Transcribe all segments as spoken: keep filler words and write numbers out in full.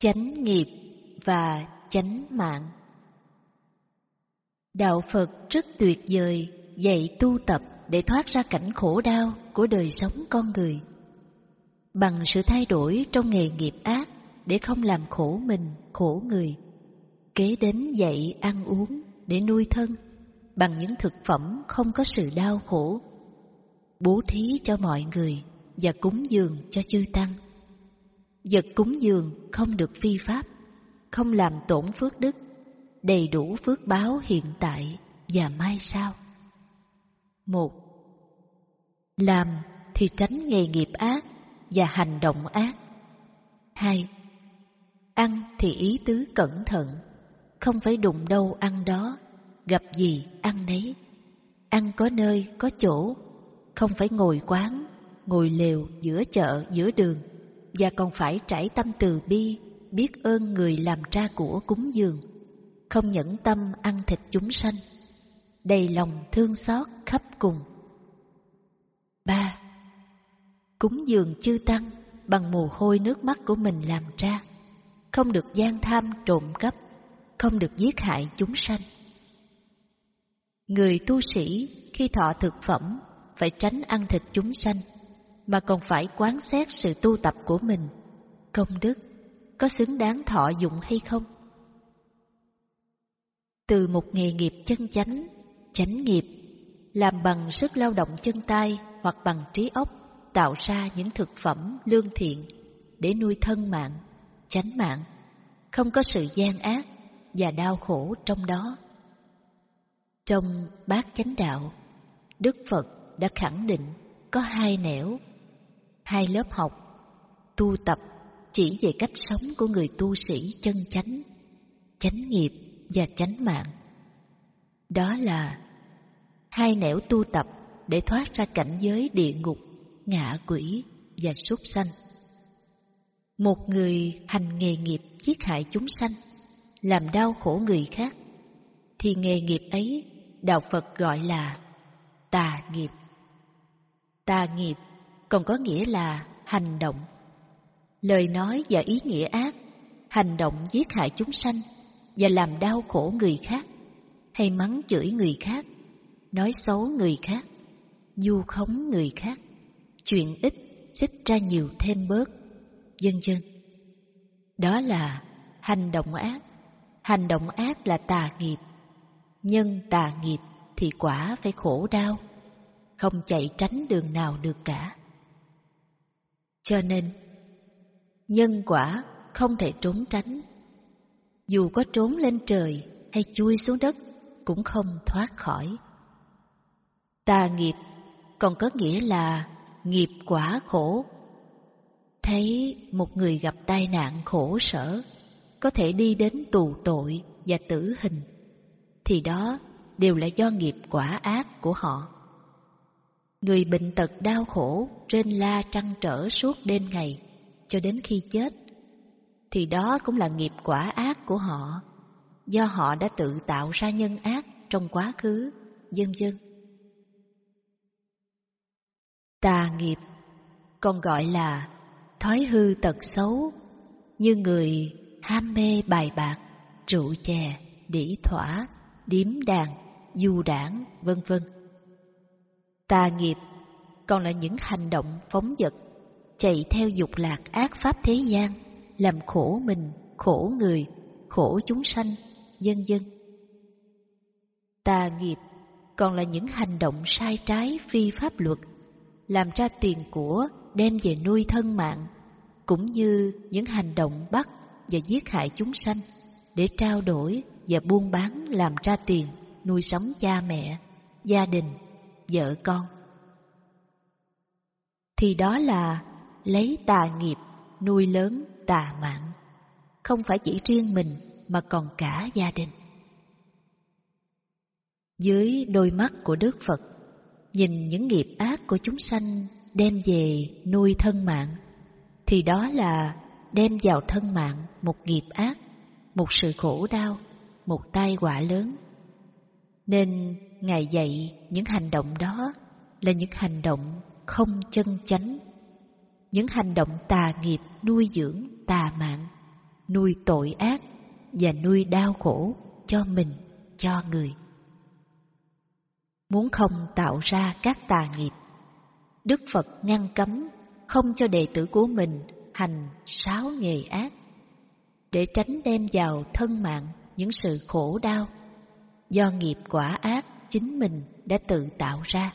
chánh nghiệp và chánh mạng. Đạo Phật rất tuyệt vời dạy tu tập để thoát ra cảnh khổ đau của đời sống con người. Bằng sự thay đổi trong nghề nghiệp ác để không làm khổ mình, khổ người. Kế đến dạy ăn uống để nuôi thân bằng những thực phẩm không có sự đau khổ. Bố thí cho mọi người và cúng dường cho chư tăng. Vật cúng dường không được phi pháp, không làm tổn phước đức, đầy đủ phước báo hiện tại và mai sau. Một, làm thì tránh nghề nghiệp ác và hành động ác. Hai, ăn thì ý tứ cẩn thận, không phải đụng đâu ăn đó, gặp gì ăn nấy. Ăn có nơi có chỗ, không phải ngồi quán, ngồi lều giữa chợ giữa đường, và còn phải trải tâm từ bi, biết ơn người làm ra của cúng dường, không nhẫn tâm ăn thịt chúng sanh, đầy lòng thương xót khắp cùng. Ba, cúng dường chư tăng bằng mồ hôi nước mắt của mình làm ra, không được gian tham trộm cắp, không được giết hại chúng sanh. Người tu sĩ khi thọ thực phẩm phải tránh ăn thịt chúng sanh, mà còn phải quán xét sự tu tập của mình, công đức có xứng đáng thọ dụng hay không. Từ một nghề nghiệp chân chánh, chánh nghiệp, làm bằng sức lao động chân tay hoặc bằng trí óc, tạo ra những thực phẩm lương thiện để nuôi thân mạng, chánh mạng, không có sự gian ác và đau khổ trong đó. Trong Bát Chánh Đạo, Đức Phật đã khẳng định có hai nẻo, hai lớp học, tu tập chỉ về cách sống của người tu sĩ chân chánh, chánh nghiệp và chánh mạng. Đó là hai nẻo tu tập để thoát ra cảnh giới địa ngục, ngạ quỷ và súc sanh. Một người hành nghề nghiệp giết hại chúng sanh, làm đau khổ người khác, thì nghề nghiệp ấy Đạo Phật gọi là tà nghiệp. Tà nghiệp còn có nghĩa là hành động, lời nói và ý nghĩa ác, hành động giết hại chúng sanh và làm đau khổ người khác, hay mắng chửi người khác, nói xấu người khác, vu khống người khác, chuyện ít xích ra nhiều thêm bớt, vân vân. Đó là hành động ác. Hành động ác là tà nghiệp. Nhân tà nghiệp thì quả phải khổ đau, không chạy tránh đường nào được cả. Cho nên, nhân quả không thể trốn tránh. Dù có trốn lên trời hay chui xuống đất cũng không thoát khỏi. Tà nghiệp còn có nghĩa là nghiệp quả khổ. Thấy một người gặp tai nạn khổ sở, có thể đi đến tù tội và tử hình, thì đó đều là do nghiệp quả ác của họ. Người bệnh tật đau khổ, rên la trăn trở suốt đêm ngày cho đến khi chết, thì đó cũng là nghiệp quả ác của họ, do họ đã tự tạo ra nhân ác trong quá khứ, vân vân. Tà nghiệp còn gọi là thói hư tật xấu, như người ham mê bài bạc, rượu chè, đĩ thỏa, điếm đàn, du đảng, vân vân. Tà nghiệp còn là những hành động phóng dật, chạy theo dục lạc ác pháp thế gian, làm khổ mình, khổ người, khổ chúng sanh, vân vân. Tà nghiệp còn là những hành động sai trái phi pháp luật, làm ra tiền của đem về nuôi thân mạng, cũng như những hành động bắt và giết hại chúng sanh để trao đổi và buôn bán làm ra tiền nuôi sống cha mẹ, gia đình, vợ con. Thì đó là lấy tà nghiệp nuôi lớn tà mạng, không phải chỉ riêng mình mà còn cả gia đình. Dưới đôi mắt của Đức Phật, nhìn những nghiệp ác của chúng sanh đem về nuôi thân mạng, thì đó là đem vào thân mạng một nghiệp ác, một sự khổ đau, một tai họa lớn. Nên Ngài dạy những hành động đó là những hành động không chân chánh, những hành động tà nghiệp nuôi dưỡng tà mạng, nuôi tội ác và nuôi đau khổ cho mình, cho người. Muốn không tạo ra các tà nghiệp, Đức Phật ngăn cấm không cho đệ tử của mình hành sáu nghề ác, để tránh đem vào thân mạng những sự khổ đau do nghiệp quả ác chính mình đã tự tạo ra.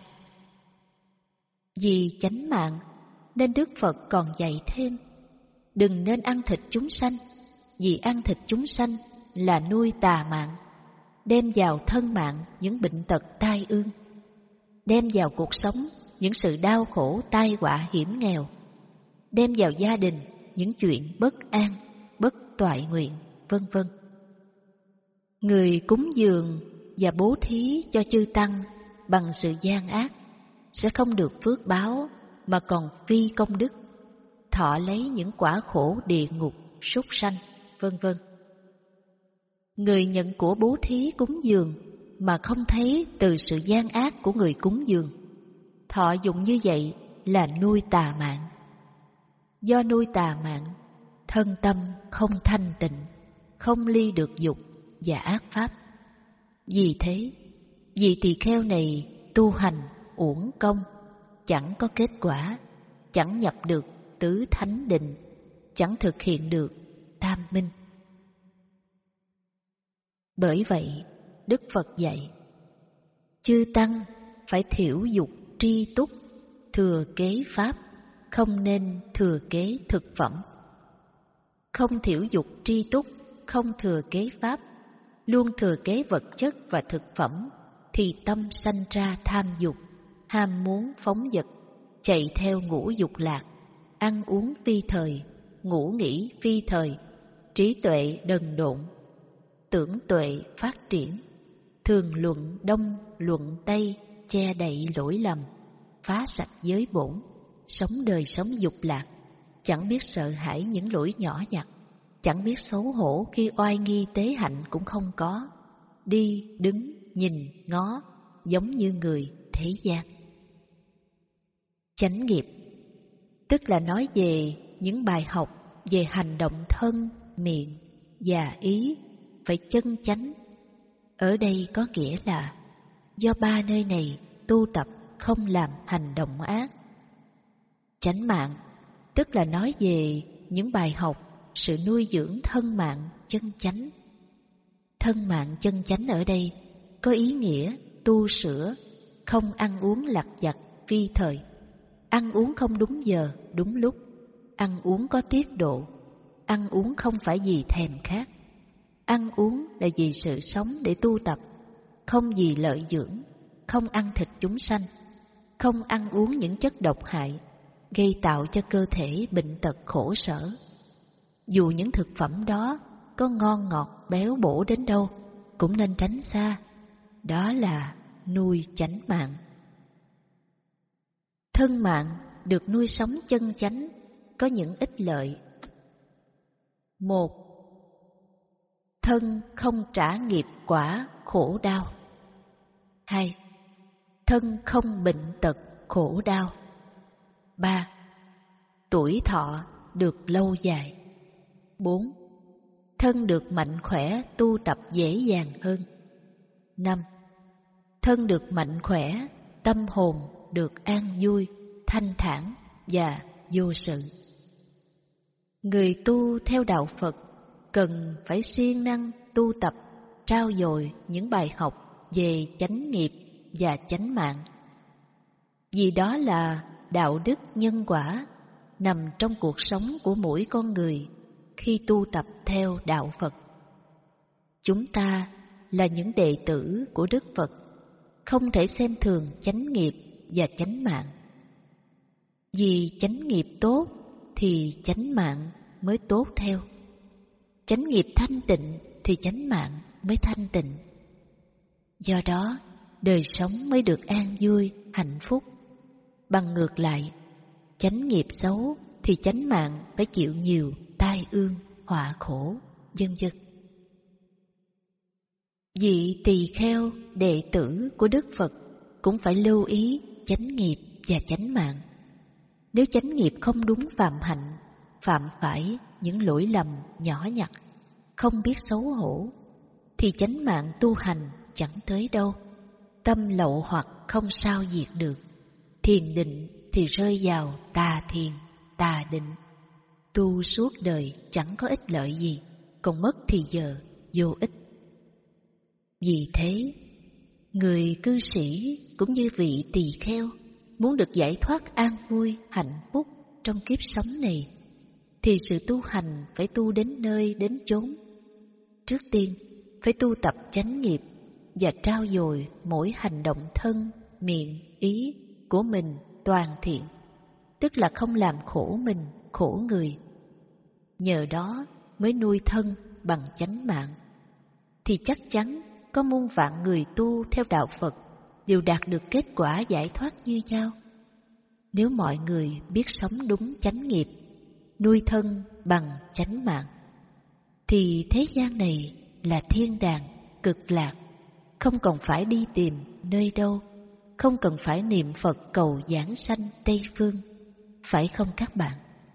Vì chánh mạng nên Đức Phật còn dạy thêm: đừng nên ăn thịt chúng sanh, vì ăn thịt chúng sanh là nuôi tà mạng, đem vào thân mạng những bệnh tật tai ương, đem vào cuộc sống những sự đau khổ tai họa hiểm nghèo, đem vào gia đình những chuyện bất an, bất toại nguyện, vân vân. Người cúng dường và bố thí cho chư tăng bằng sự gian ác sẽ không được phước báo mà còn phi công đức, thọ lấy những quả khổ địa ngục, súc sanh, vân vân. Người nhận của bố thí cúng dường mà không thấy từ sự gian ác của người cúng dường, thọ dụng như vậy là nuôi tà mạng. Do nuôi tà mạng, thân tâm không thanh tịnh, không ly được dục và ác pháp. Vì thế, vị tỳ kheo này tu hành uổng công, chẳng có kết quả, chẳng nhập được tứ thánh định, chẳng thực hiện được tam minh. Bởi vậy, Đức Phật dạy: chư tăng phải thiểu dục tri túc, thừa kế pháp, không nên thừa kế thực phẩm. Không thiểu dục tri túc, không thừa kế pháp, luôn thừa kế vật chất và thực phẩm, thì tâm sanh ra tham dục, ham muốn phóng dật, chạy theo ngũ dục lạc, ăn uống phi thời, ngủ nghỉ phi thời, trí tuệ đần độn, tưởng tuệ phát triển, thường luận đông luận tây, che đậy lỗi lầm, phá sạch giới bổn, sống đời sống dục lạc, chẳng biết sợ hãi những lỗi nhỏ nhặt, chẳng biết xấu hổ khi oai nghi tế hạnh cũng không có, đi đứng nhìn ngó giống như người thế gian. Chánh nghiệp tức là nói về những bài học về hành động thân, miệng và ý phải chân chánh. Ở đây có nghĩa là do ba nơi này tu tập không làm hành động ác. Chánh mạng tức là nói về những bài học sự nuôi dưỡng thân mạng chân chánh. Thân mạng chân chánh ở đây có ý nghĩa tu sửa, không ăn uống lặt vặt phi thời, ăn uống không đúng giờ, đúng lúc, ăn uống có tiết độ, ăn uống không phải vì thèm khát, ăn uống là vì sự sống để tu tập, không vì lợi dưỡng, không ăn thịt chúng sanh, không ăn uống những chất độc hại, gây tạo cho cơ thể bệnh tật khổ sở. Dù những thực phẩm đó có ngon ngọt béo bổ đến đâu cũng nên tránh xa. Đó là nuôi chánh mạng. Thân mạng được nuôi sống chân chánh có những ích lợi. Một, thân không trả nghiệp quả khổ đau. Hai, thân không bệnh tật khổ đau. Ba, tuổi thọ được lâu dài. Bốn, thân được mạnh khỏe tu tập dễ dàng hơn. Năm, thân được mạnh khỏe, tâm hồn được an vui, thanh thản và vô sự. Người tu theo đạo Phật cần phải siêng năng tu tập, trau dồi những bài học về chánh nghiệp và chánh mạng. Vì đó là đạo đức nhân quả nằm trong cuộc sống của mỗi con người khi tu tập theo đạo Phật. Chúng ta là những đệ tử của Đức Phật, không thể xem thường chánh nghiệp và chánh mạng. Vì chánh nghiệp tốt thì chánh mạng mới tốt theo. Chánh nghiệp thanh tịnh thì chánh mạng mới thanh tịnh. Do đó, đời sống mới được an vui, hạnh phúc. Bằng ngược lại, chánh nghiệp xấu thì chánh mạng phải chịu nhiều tai ương, họa khổ, vân vân. Vị tỳ kheo đệ tử của Đức Phật cũng phải lưu ý chánh nghiệp và chánh mạng. Nếu chánh nghiệp không đúng phạm hạnh phạm phải những lỗi lầm nhỏ nhặt, không biết xấu hổ, thì chánh mạng tu hành chẳng tới đâu. Tâm lậu hoặc không sao diệt được, thiền định thì rơi vào tà thiền, tà định. Tu suốt đời chẳng có ích lợi gì, còn mất thì giờ vô ích. Vì thế, người cư sĩ cũng như vị tỳ kheo muốn được giải thoát an vui, hạnh phúc trong kiếp sống này, thì sự tu hành phải tu đến nơi đến chốn. Trước tiên, phải tu tập chánh nghiệp và trau dồi mỗi hành động thân, miệng, ý của mình toàn thiện, tức là không làm khổ mình, khổ người. Nhờ đó mới nuôi thân bằng chánh mạng, thì chắc chắn có muôn vạn người tu theo đạo Phật đều đạt được kết quả giải thoát như nhau. Nếu mọi người biết sống đúng chánh nghiệp, nuôi thân bằng chánh mạng, thì thế gian này là thiên đàng, cực lạc, không cần phải đi tìm nơi đâu, không cần phải niệm Phật cầu giảng sanh Tây Phương, phải không các bạn?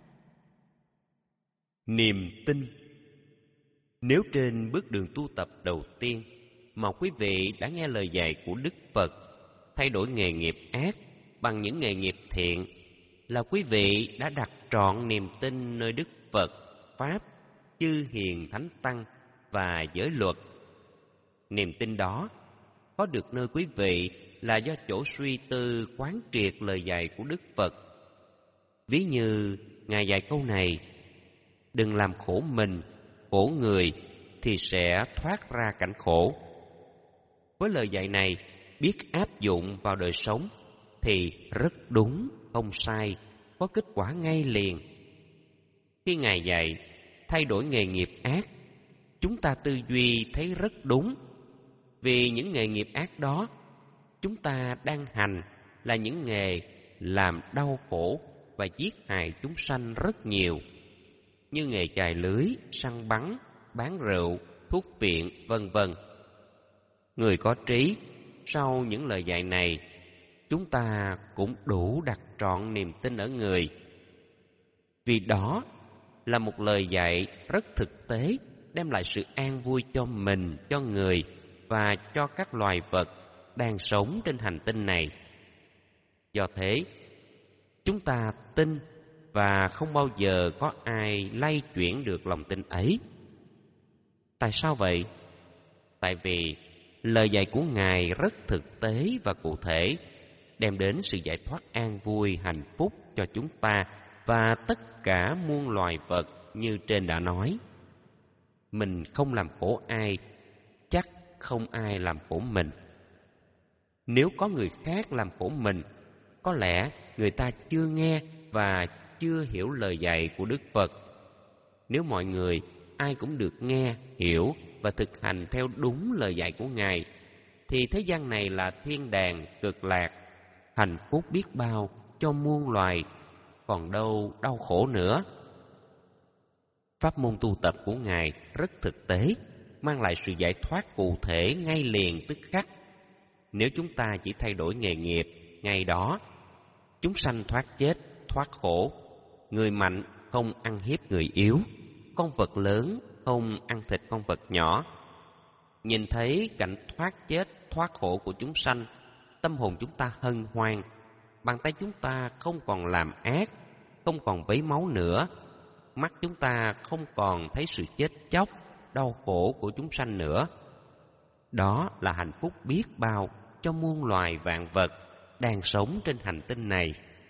Niềm tin. Nếu trên bước đường tu tập đầu tiên mà quý vị đã nghe lời dạy của Đức Phật, thay đổi nghề nghiệp ác bằng những nghề nghiệp thiện, là quý vị đã đặt trọn niềm tin nơi Đức Phật, Pháp, chư hiền thánh tăng và giới luật. Niềm tin đó có được nơi quý vị là do chỗ suy tư quán triệt lời dạy của Đức Phật. Ví như Ngài dạy câu này: đừng làm khổ mình, khổ người thì sẽ thoát ra cảnh khổ. Với lời dạy này, biết áp dụng vào đời sống thì rất đúng, không sai, có kết quả ngay liền. Khi Ngài dạy thay đổi nghề nghiệp ác, chúng ta tư duy thấy rất đúng, vì những nghề nghiệp ác đó chúng ta đang hành là những nghề làm đau khổ và giết hại chúng sanh rất nhiều, như nghề chài lưới, săn bắn, bán rượu, thuốc viện, vân vân. Người có trí, sau những lời dạy này, chúng ta cũng đủ đặt trọn niềm tin ở người. Vì đó là một lời dạy rất thực tế, đem lại sự an vui cho mình, cho người và cho các loài vật đang sống trên hành tinh này. Do thế, chúng ta tin và không bao giờ có ai lay chuyển được lòng tin ấy. Tại sao vậy? Tại vì lời dạy của Ngài rất thực tế và cụ thể, đem đến sự giải thoát an vui, hạnh phúc cho chúng ta và tất cả muôn loài vật như trên đã nói. Mình không làm khổ ai, chắc không ai làm khổ mình. Nếu có người khác làm khổ mình, có lẽ người ta chưa nghe và chưa hiểu lời dạy của Đức Phật. Nếu mọi người ai cũng được nghe, hiểu và thực hành theo đúng lời dạy của Ngài, thì thế gian này là thiên đàng, cực lạc, hạnh phúc biết bao cho muôn loài, còn đâu đau khổ nữa. Pháp môn tu tập của Ngài rất thực tế, mang lại sự giải thoát cụ thể ngay liền tức khắc. Nếu chúng ta chỉ thay đổi nghề nghiệp ngày đó, chúng sanh thoát chết, thoát khổ. Người mạnh không ăn hiếp người yếu, con vật lớn không ăn thịt con vật nhỏ. Nhìn thấy cảnh thoát chết, thoát khổ của chúng sanh, tâm hồn chúng ta hân hoan, bàn tay chúng ta không còn làm ác, không còn vấy máu nữa, mắt chúng ta không còn thấy sự chết chóc, đau khổ của chúng sanh nữa. Đó là hạnh phúc biết bao cho muôn loài vạn vật đang sống trên hành tinh này.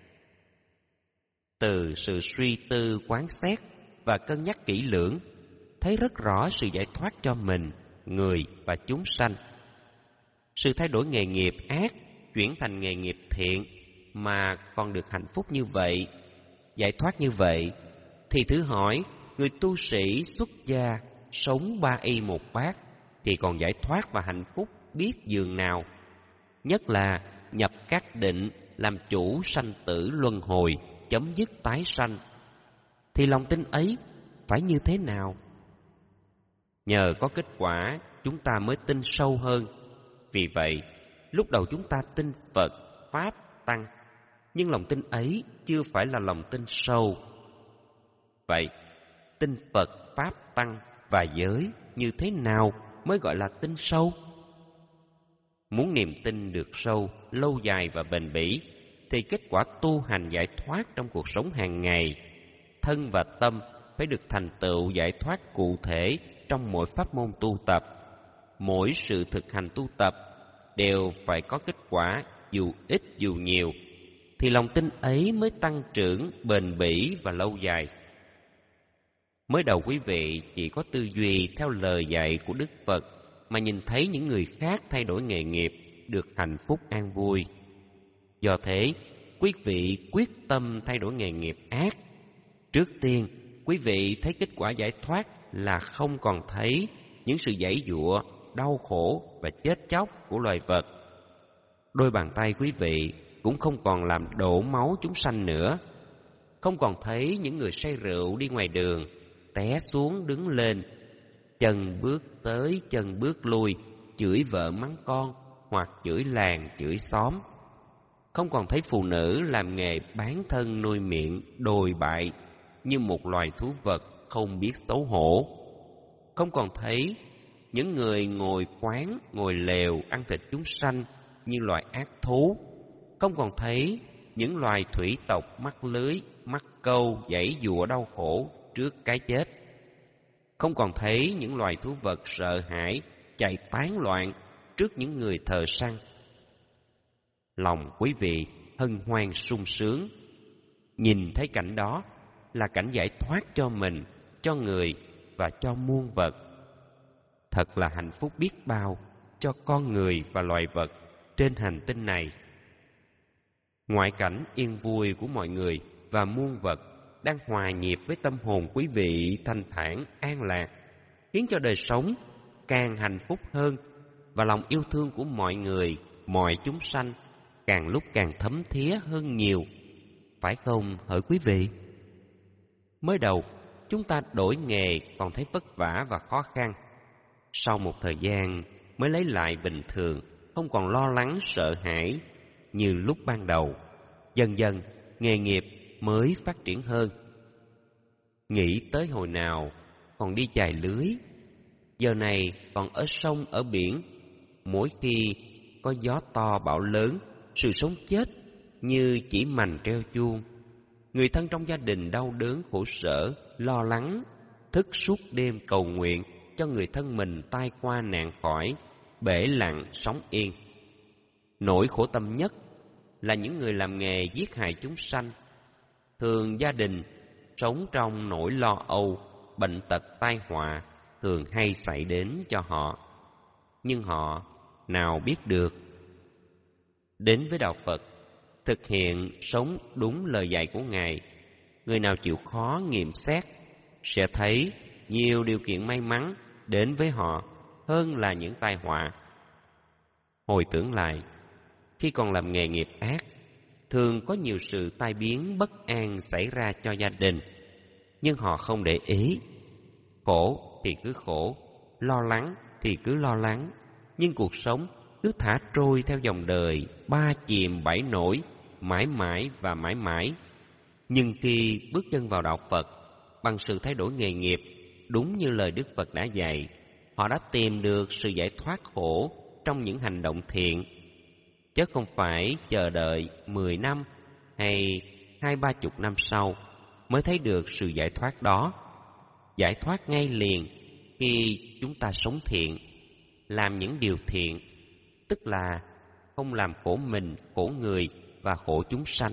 Từ sự suy tư quán xét và cân nhắc kỹ lưỡng, thấy rất rõ sự giải thoát cho mình, người và chúng sanh. Sự thay đổi nghề nghiệp ác chuyển thành nghề nghiệp thiện mà còn được hạnh phúc như vậy, giải thoát như vậy, thì thử hỏi người tu sĩ xuất gia sống ba y một bát thì còn giải thoát và hạnh phúc biết dường nào. Nhất là nhập các định, làm chủ sanh tử luân hồi, chấm dứt tái sanh, thì lòng tin ấy phải như thế nào? Nhờ có kết quả, chúng ta mới tin sâu hơn. Vì vậy, lúc đầu chúng ta tin Phật, Pháp, Tăng, nhưng lòng tin ấy chưa phải là lòng tin sâu. Vậy, tin Phật, Pháp, Tăng và giới như thế nào mới gọi là tin sâu? Muốn niềm tin được sâu, lâu dài và bền bỉ, thì kết quả tu hành giải thoát trong cuộc sống hàng ngày, thân và tâm phải được thành tựu giải thoát cụ thể trong mỗi pháp môn tu tập. Mỗi sự thực hành tu tập đều phải có kết quả dù ít dù nhiều, thì lòng tin ấy mới tăng trưởng, bền bỉ và lâu dài. Mới đầu quý vị chỉ có tư duy theo lời dạy của Đức Phật mà nhìn thấy những người khác thay đổi nghề nghiệp, được hạnh phúc an vui. Do thế, quý vị quyết tâm thay đổi nghề nghiệp ác. Trước tiên, quý vị thấy kết quả giải thoát là không còn thấy những sự giãy giụa, đau khổ và chết chóc của loài vật. Đôi bàn tay quý vị cũng không còn làm đổ máu chúng sanh nữa. Không còn thấy những người say rượu đi ngoài đường, té xuống đứng lên, chân bước tới chân bước lui, chửi vợ mắng con hoặc chửi làng chửi xóm. Không còn thấy phụ nữ làm nghề bán thân nuôi miệng đồi bại như một loài thú vật không biết xấu hổ. Không còn thấy những người ngồi quán, ngồi lều ăn thịt chúng sanh như loài ác thú. Không còn thấy những loài thủy tộc mắc lưới, mắc câu, giãy giụa đau khổ trước cái chết. Không còn thấy những loài thú vật sợ hãi, chạy tán loạn trước những người thợ săn. Lòng quý vị hân hoan sung sướng. Nhìn thấy cảnh đó là cảnh giải thoát cho mình, cho người và cho muôn vật. Thật là hạnh phúc biết bao cho con người và loài vật trên hành tinh này. Ngoại cảnh yên vui của mọi người và muôn vật đang hòa nhịp với tâm hồn quý vị thanh thản, an lạc, khiến cho đời sống càng hạnh phúc hơn và lòng yêu thương của mọi người, mọi chúng sanh càng lúc càng thấm thía hơn nhiều. Phải không hỡi quý vị? Mới đầu, chúng ta đổi nghề còn thấy vất vả và khó khăn. Sau một thời gian mới lấy lại bình thường, không còn lo lắng sợ hãi như lúc ban đầu. Dần dần, nghề nghiệp mới phát triển hơn. Nghĩ tới hồi nào còn đi chài lưới, giờ này còn ở sông ở biển. Mỗi khi có gió to bão lớn, sự sống chết như chỉ mành treo chuông. Người thân trong gia đình đau đớn khổ sở, lo lắng, thức suốt đêm cầu nguyện cho người thân mình tai qua nạn khỏi, bể lặng sống yên. Nỗi khổ tâm nhất là những người làm nghề giết hại chúng sanh. Thường gia đình sống trong nỗi lo âu, bệnh tật tai họa thường hay xảy đến cho họ. Nhưng họ nào biết được, đến với đạo Phật, thực hiện sống đúng lời dạy của Ngài, người nào chịu khó nghiệm xét sẽ thấy nhiều điều kiện may mắn đến với họ hơn là những tai họa. Hồi tưởng lại, khi còn làm nghề nghiệp ác, thường có nhiều sự tai biến bất an xảy ra cho gia đình, nhưng họ không để ý. Khổ thì cứ khổ, lo lắng thì cứ lo lắng, nhưng cuộc sống cứ thả trôi theo dòng đời, ba chìm bảy nổi, mãi mãi và mãi mãi. Nhưng khi bước chân vào đạo Phật, bằng sự thay đổi nghề nghiệp, đúng như lời Đức Phật đã dạy, họ đã tìm được sự giải thoát khổ trong những hành động thiện, chứ không phải chờ đợi mười năm hay hai ba chục năm sau mới thấy được sự giải thoát đó. Giải thoát ngay liền khi chúng ta sống thiện, làm những điều thiện, tức là không làm khổ mình, khổ người và khổ chúng sanh.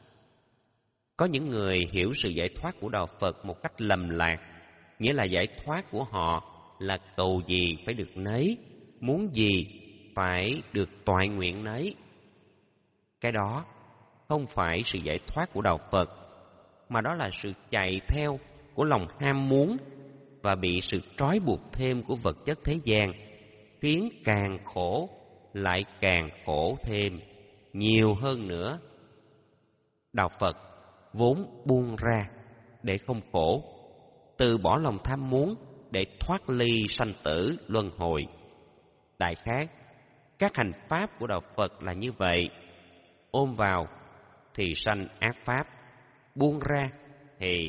Có những người hiểu sự giải thoát của đạo Phật một cách lầm lạc, nghĩa là giải thoát của họ là cầu gì phải được nấy, muốn gì phải được toại nguyện nấy. Cái đó không phải sự giải thoát của đạo Phật, mà đó là sự chạy theo của lòng ham muốn và bị sự trói buộc thêm của vật chất thế gian, khiến càng khổ lại càng khổ thêm, nhiều hơn nữa. Đạo Phật vốn buông ra để không khổ, từ bỏ lòng tham muốn để thoát ly sanh tử luân hồi. Đại khái, các hành pháp của đạo Phật là như vậy. Ôm vào thì sanh ác pháp, buông ra thì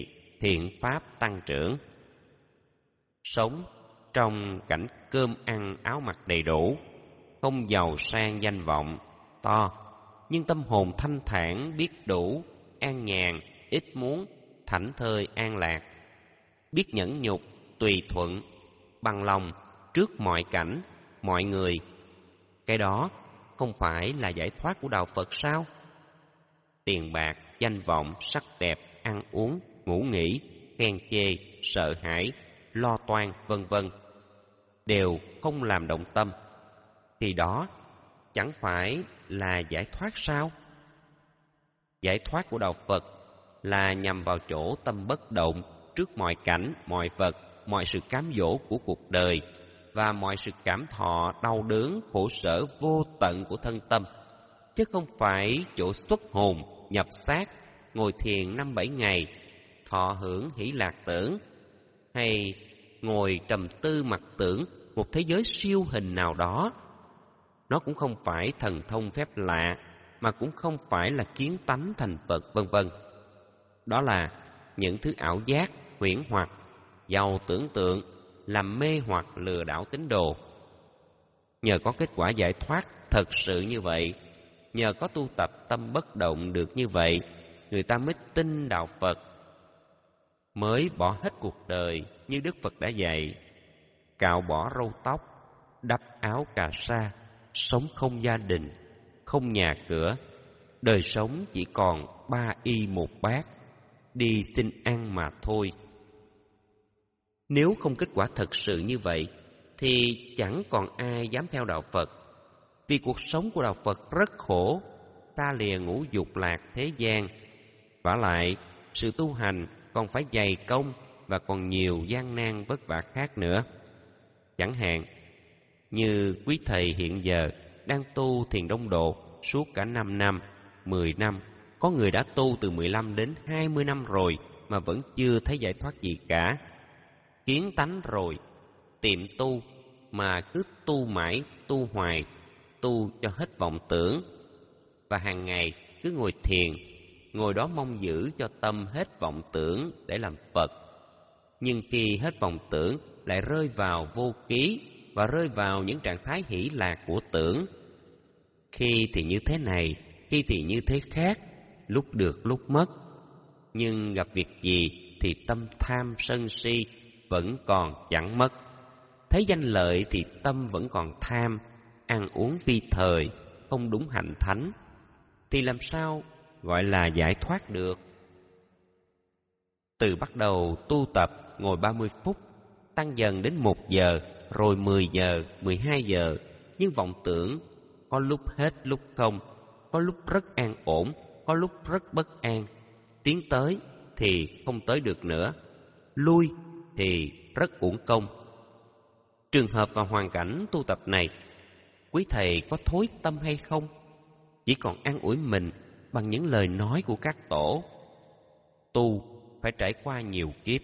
thiện pháp tăng trưởng. Sống trong cảnh cơm ăn áo mặc đầy đủ, không giàu sang danh vọng to, nhưng tâm hồn thanh thản, biết đủ, an nhàn, ít muốn, thảnh thơi an lạc, biết nhẫn nhục, tùy thuận, bằng lòng trước mọi cảnh, mọi người. Cái đó không phải là giải thoát của đạo Phật sao? Tiền bạc, danh vọng, sắc đẹp, ăn uống, ngủ nghỉ, khen chê, sợ hãi, lo toan, vân vân đều không làm động tâm, thì đó chẳng phải là giải thoát sao? Giải thoát của đạo Phật là nhằm vào chỗ tâm bất động trước mọi cảnh, mọi vật, mọi sự cám dỗ của cuộc đời và mọi sự cảm thọ đau đớn, khổ sở vô tận của thân tâm, chứ không phải chỗ xuất hồn nhập xác, ngồi thiền năm bảy ngày, thọ hưởng hỷ lạc tưởng, hay ngồi trầm tư mặc tưởng một thế giới siêu hình nào đó. Nó cũng không phải thần thông phép lạ, mà cũng không phải là kiến tánh thành Phật, vân vân. Đó là những thứ ảo giác, huyễn hoặc, giàu tưởng tượng, làm mê hoặc lừa đảo tín đồ. Nhờ có kết quả giải thoát thật sự như vậy, nhờ có tu tập tâm bất động được như vậy, người ta mới tin đạo Phật, mới bỏ hết cuộc đời như Đức Phật đã dạy, cạo bỏ râu tóc, đắp áo cà sa, sống không gia đình, không nhà cửa, đời sống chỉ còn ba y một bát, đi xin ăn mà thôi. Nếu không kết quả thật sự như vậy, thì chẳng còn ai dám theo đạo Phật. Vì cuộc sống của đạo Phật rất khổ, ta lìa ngũ dục lạc thế gian. Vả lại, sự tu hành còn phải dày công và còn nhiều gian nan vất vả khác nữa. Chẳng hạn như quý thầy hiện giờ đang tu thiền đông độ suốt cả năm năm, mười năm, có người đã tu từ mười lăm đến hai mươi năm rồi mà vẫn chưa thấy giải thoát gì cả. Kiến tánh rồi, tiệm tu mà cứ tu mãi, tu hoài, tu cho hết vọng tưởng, và hàng ngày cứ ngồi thiền, ngồi đó mong giữ cho tâm hết vọng tưởng để làm Phật. Nhưng khi hết vọng tưởng lại rơi vào vô ký và rơi vào những trạng thái hỷ lạc của tưởng. Khi thì như thế này, khi thì như thế khác, lúc được lúc mất. Nhưng gặp việc gì thì tâm tham sân si vẫn còn chẳng mất. Thấy danh lợi thì tâm vẫn còn tham, ăn uống phi thời, không đúng hạnh thánh, thì làm sao gọi là giải thoát được? Từ bắt đầu tu tập ngồi ba mươi phút, tăng dần đến một giờ, rồi mười giờ, mười hai giờ, nhưng vọng tưởng có lúc hết lúc không, có lúc rất an ổn, có lúc rất bất an. Tiến tới thì không tới được nữa, lui thì rất uổng công. Trường hợp và hoàn cảnh tu tập này, quý thầy có thối tâm hay không? Chỉ còn an ủi mình bằng những lời nói của các tổ. Tu phải trải qua nhiều kiếp,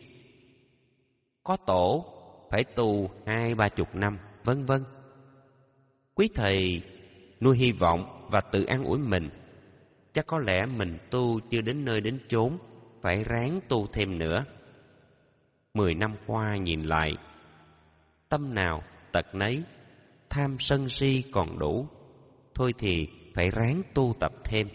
có tổ phải tu hai ba chục năm, vân vân. Quý thầy nuôi hy vọng và tự an ủi mình, chắc có lẽ mình tu chưa đến nơi đến chốn, phải ráng tu thêm nữa. Mười năm qua nhìn lại, tâm nào tật nấy, tham sân si còn đủ, thôi thì phải ráng tu tập thêm.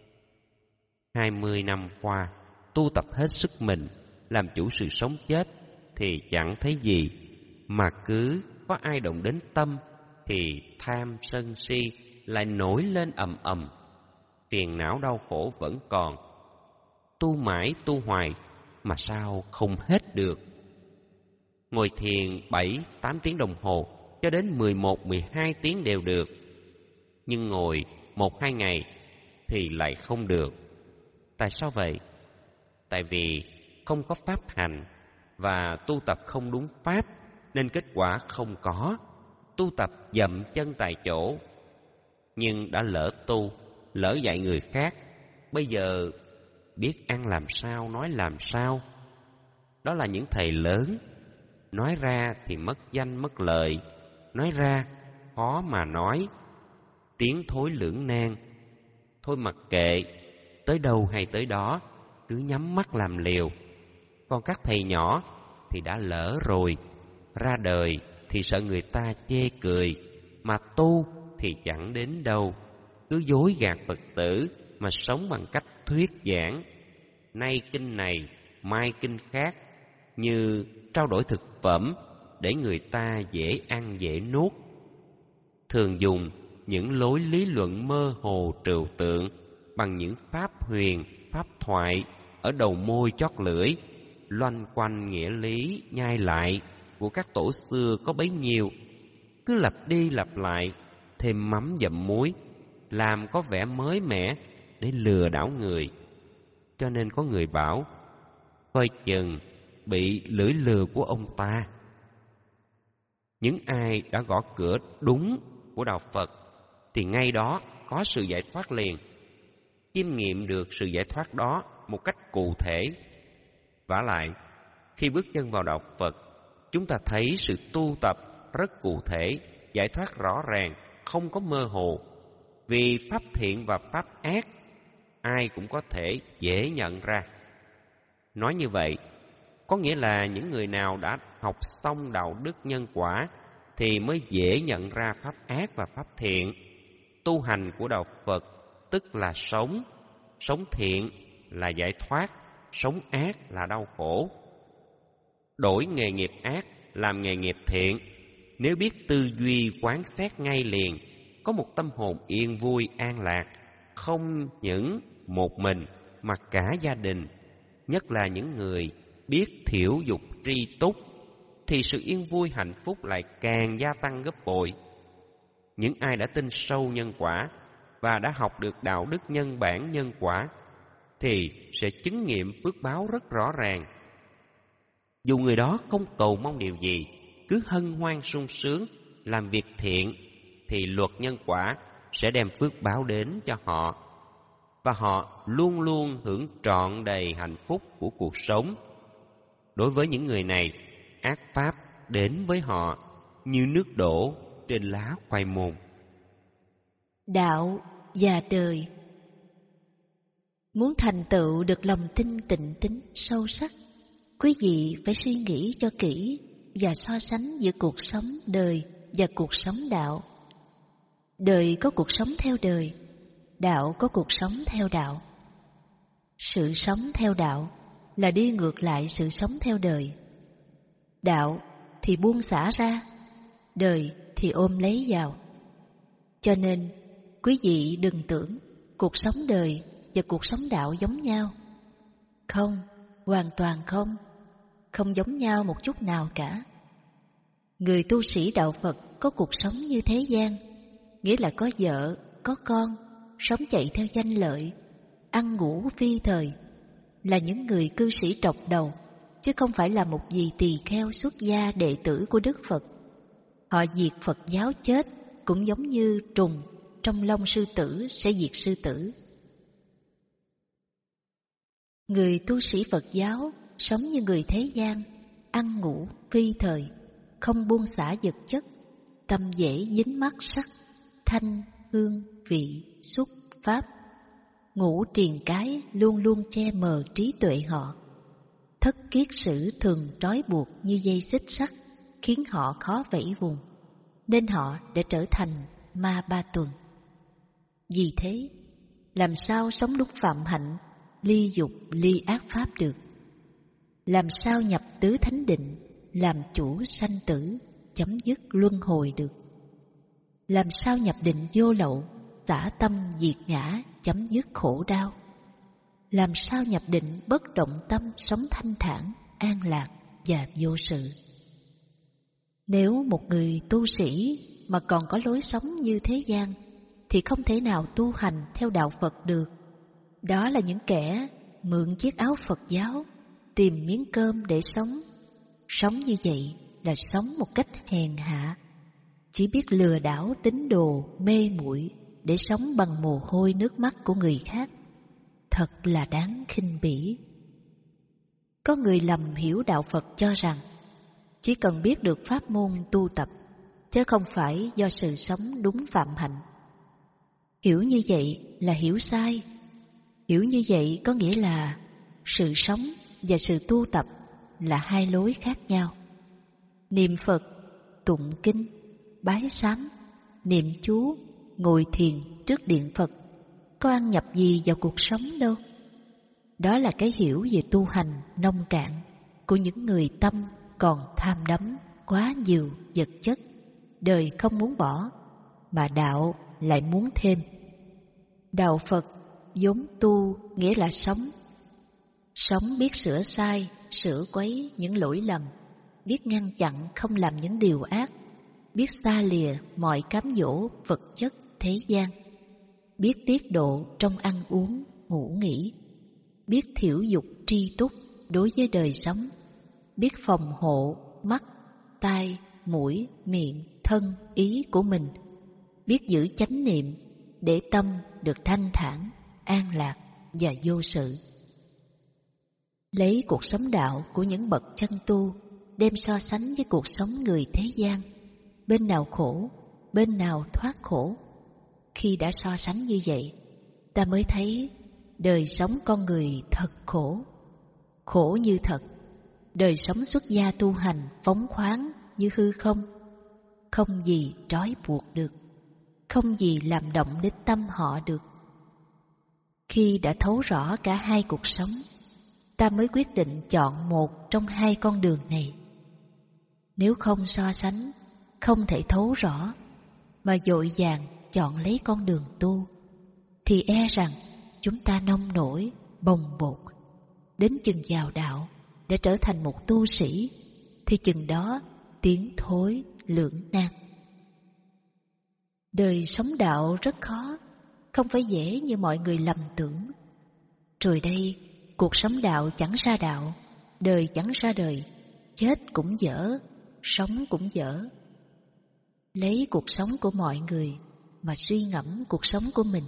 Hai mươi năm qua, tu tập hết sức mình, làm chủ sự sống chết, thì chẳng thấy gì, mà cứ có ai động đến tâm, thì tham sân si lại nổi lên ầm ầm, phiền não đau khổ vẫn còn. Tu mãi tu hoài mà sao không hết được. Ngồi thiền bảy, tám tiếng đồng hồ cho đến mười một, mười hai tiếng đều được. Nhưng ngồi một, hai ngày thì lại không được. Tại sao vậy? Tại vì không có pháp hành và tu tập không đúng pháp, nên kết quả không có. Tu tập dậm chân tại chỗ, nhưng đã lỡ tu, lỡ dạy người khác, bây giờ biết ăn làm sao, nói làm sao. Đó là những thầy lớn, nói ra thì mất danh mất lợi, nói ra khó mà nói, tiếng thối lưỡng nan. Thôi mặc kệ, tới đâu hay tới đó, cứ nhắm mắt làm liều. Còn các thầy nhỏ thì đã lỡ rồi, ra đời thì sợ người ta chê cười, mà tu thì chẳng đến đâu, cứ dối gạt Phật tử mà sống bằng cách thuyết giảng. Nay kinh này, mai kinh khác, như trao đổi thực phẩm để người ta dễ ăn dễ nuốt. Thường dùng những lối lý luận mơ hồ trừu tượng bằng những pháp huyền, pháp thoại ở đầu môi chót lưỡi, loanh quanh nghĩa lý nhai lại của các tổ xưa có bấy nhiêu, cứ lặp đi lặp lại, thêm mắm dặm muối, làm có vẻ mới mẻ để lừa đảo người. Cho nên có người bảo, coi chừng bị lưỡi lừa của ông ta. Những ai đã gõ cửa đúng của đạo Phật thì ngay đó có sự giải thoát liền, chiêm nghiệm được sự giải thoát đó một cách cụ thể. Vả lại, khi bước chân vào đạo Phật, chúng ta thấy sự tu tập rất cụ thể, giải thoát rõ ràng, không có mơ hồ. Vì pháp thiện và pháp ác, ai cũng có thể dễ nhận ra. Nói như vậy, có nghĩa là những người nào đã học xong đạo đức nhân quả thì mới dễ nhận ra pháp ác và pháp thiện. Tu hành của đạo Phật tức là sống, sống thiện là giải thoát, sống ác là đau khổ. Đổi nghề nghiệp ác làm nghề nghiệp thiện, nếu biết tư duy quán xét ngay liền, có một tâm hồn yên vui an lạc, không những một mình mà cả gia đình, nhất là những người biết thiểu dục tri túc, thì sự yên vui hạnh phúc lại càng gia tăng gấp bội. Những ai đã tin sâu nhân quả và đã học được đạo đức nhân bản nhân quả thì sẽ chứng nghiệm phước báo rất rõ ràng. Dù người đó không cầu mong điều gì, cứ hân hoan sung sướng làm việc thiện, thì luật nhân quả sẽ đem phước báo đến cho họ, và họ luôn luôn hưởng trọn đầy hạnh phúc của cuộc sống. Đối với những người này, ác pháp đến với họ như nước đổ trên lá khoai môn. Đạo và đời. Muốn thành tựu được lòng tin tịnh tín sâu sắc, quý vị phải suy nghĩ cho kỹ và so sánh giữa cuộc sống đời và cuộc sống đạo. Đời có cuộc sống theo đời, đạo có cuộc sống theo đạo. Sự sống theo đạo là đi ngược lại sự sống theo đời. Đạo thì buông xả ra, đời thì ôm lấy vào. Cho nên, quý vị đừng tưởng cuộc sống đời và cuộc sống đạo giống nhau. Không, hoàn toàn không, không giống nhau một chút nào cả. Người tu sĩ đạo Phật có cuộc sống như thế gian, nghĩa là có vợ, có con, sống chạy theo danh lợi, ăn ngủ phi thời, là những người cư sĩ trọc đầu, chứ không phải là một vị tỳ kheo xuất gia đệ tử của Đức Phật. Họ diệt Phật giáo chết cũng giống như trùng trong lông sư tử sẽ diệt sư tử. Người tu sĩ Phật giáo sống như người thế gian, ăn ngủ phi thời, không buông xả vật chất, tâm dễ dính mắc sắc, thanh, hương, vị, xúc, pháp. Ngũ triền cái luôn luôn che mờ trí tuệ họ. Thất kiết sử thường trói buộc như dây xích sắt, khiến họ khó vẫy vùng, nên họ đã trở thành ma ba tuần. Vì thế, làm sao sống đúng phạm hạnh, ly dục ly ác pháp được? Làm sao nhập tứ thánh định, làm chủ sanh tử, chấm dứt luân hồi được? Làm sao nhập định vô lậu, xả tâm diệt ngã, chấm dứt khổ đau? Làm sao nhập định bất động tâm, sống thanh thản, an lạc và vô sự? Nếu một người tu sĩ mà còn có lối sống như thế gian, thì không thể nào tu hành theo đạo Phật được. Đó là những kẻ mượn chiếc áo Phật giáo, tìm miếng cơm để sống. Sống như vậy là sống một cách hèn hạ, chỉ biết lừa đảo tín đồ, mê muội để sống bằng mồ hôi nước mắt của người khác. Thật là đáng khinh bỉ. Có người lầm hiểu đạo Phật cho rằng chỉ cần biết được pháp môn tu tập, chứ không phải do sự sống đúng phạm hạnh. Hiểu như vậy là hiểu sai. Hiểu như vậy có nghĩa là sự sống và sự tu tập là hai lối khác nhau. Niệm Phật, tụng kinh, bái sám, niệm chú, ngồi thiền trước điện Phật có ăn nhập gì vào cuộc sống đâu. Đó là cái hiểu về tu hành nông cạn của những người tâm còn tham đắm quá nhiều vật chất, đời không muốn bỏ, mà đạo lại muốn thêm. Đạo Phật vốn tu nghĩa là sống. Sống biết sửa sai, sửa quấy những lỗi lầm, biết ngăn chặn không làm những điều ác, biết xa lìa mọi cám dỗ vật chất thế gian, biết tiết độ trong ăn uống, ngủ nghỉ, biết thiểu dục tri túc đối với đời sống, biết phòng hộ mắt, tai, mũi, miệng, thân, ý của mình, biết giữ chánh niệm để tâm được thanh thản, an lạc và vô sự. Lấy cuộc sống đạo của những bậc chân tu đem so sánh với cuộc sống người thế gian, bên nào khổ, bên nào thoát khổ. Khi đã so sánh như vậy, ta mới thấy đời sống con người thật khổ, khổ như thật. Đời sống xuất gia tu hành phóng khoáng như hư không, không gì trói buộc được, không gì làm động đến tâm họ được. Khi đã thấu rõ cả hai cuộc sống, ta mới quyết định chọn một trong hai con đường này. Nếu không so sánh, không thể thấu rõ, mà vội vàng chọn lấy con đường tu, thì e rằng chúng ta nông nổi, bồng bột. Đến chừng vào đạo để trở thành một tu sĩ, thì chừng đó tiến thối lưỡng nan. Đời sống đạo rất khó, không phải dễ như mọi người lầm tưởng. Rồi đây, cuộc sống đạo chẳng ra đạo, đời chẳng ra đời, chết cũng dở, sống cũng dở. Lấy cuộc sống của mọi người mà suy ngẫm cuộc sống của mình.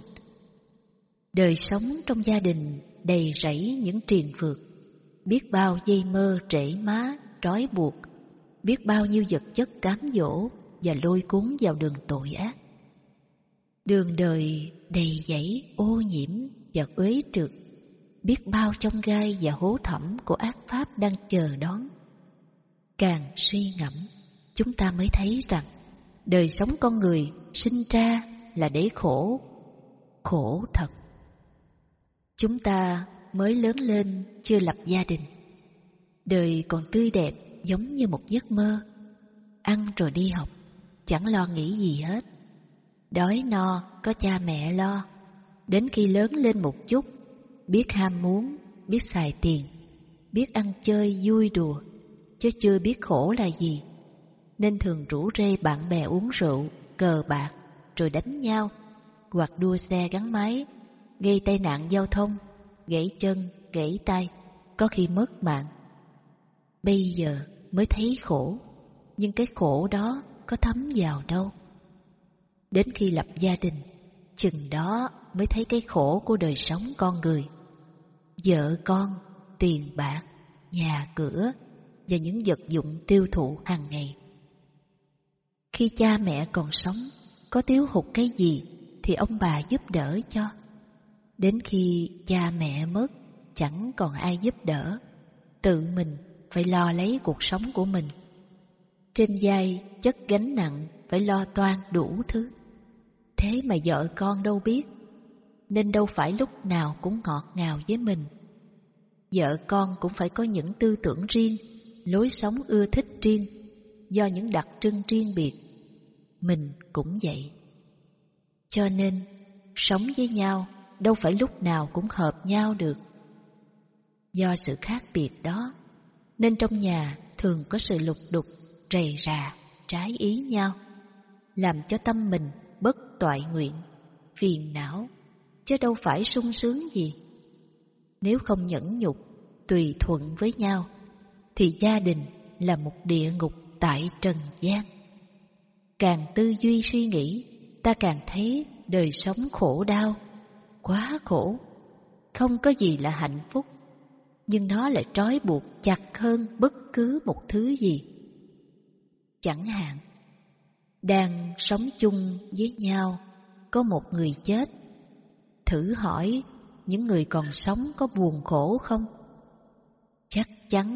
Đời sống trong gia đình đầy rẫy những triền phược, biết bao dây mơ trễ má, trói buộc, biết bao nhiêu vật chất cám dỗ và lôi cuốn vào đường tội ác. Đường đời đầy dẫy ô nhiễm và uế trượt, biết bao chông gai và hố thẳm của ác pháp đang chờ đón. Càng suy ngẫm, chúng ta mới thấy rằng đời sống con người sinh ra là để khổ, khổ thật. Chúng ta mới lớn lên chưa lập gia đình, đời còn tươi đẹp giống như một giấc mơ. Ăn rồi đi học, chẳng lo nghĩ gì hết. Đói no có cha mẹ lo. Đến khi lớn lên một chút, biết ham muốn, biết xài tiền, biết ăn chơi vui đùa, chứ chưa biết khổ là gì, nên thường rủ rê bạn bè uống rượu, cờ bạc, rồi đánh nhau, hoặc đua xe gắn máy, gây tai nạn giao thông, gãy chân, gãy tay, có khi mất mạng. Bây giờ mới thấy khổ, nhưng cái khổ đó có thấm vào đâu. Đến khi lập gia đình, chừng đó mới thấy cái khổ của đời sống con người. Vợ con, tiền bạc, nhà cửa và những vật dụng tiêu thụ hàng ngày. Khi cha mẹ còn sống, có thiếu hụt cái gì thì ông bà giúp đỡ cho. Đến khi cha mẹ mất, chẳng còn ai giúp đỡ, tự mình phải lo lấy cuộc sống của mình. Trên vai chất gánh nặng phải lo toan đủ thứ. Thế mà vợ con đâu biết, nên đâu phải lúc nào cũng ngọt ngào với mình. Vợ con cũng phải có những tư tưởng riêng, lối sống ưa thích riêng, do những đặc trưng riêng biệt. Mình cũng vậy. Cho nên, sống với nhau đâu phải lúc nào cũng hợp nhau được. Do sự khác biệt đó, nên trong nhà thường có sự lục đục, rầy rà, trái ý nhau, làm cho tâm mình bất toại nguyện, phiền não, chứ đâu phải sung sướng gì. Nếu không nhẫn nhục, tùy thuận với nhau, thì gia đình là một địa ngục tại trần gian. Càng tư duy suy nghĩ, ta càng thấy đời sống khổ đau, quá khổ, không có gì là hạnh phúc, nhưng nó lại trói buộc chặt hơn bất cứ một thứ gì. Chẳng hạn, đang sống chung với nhau, có một người chết, thử hỏi những người còn sống có buồn khổ không? Chắc chắn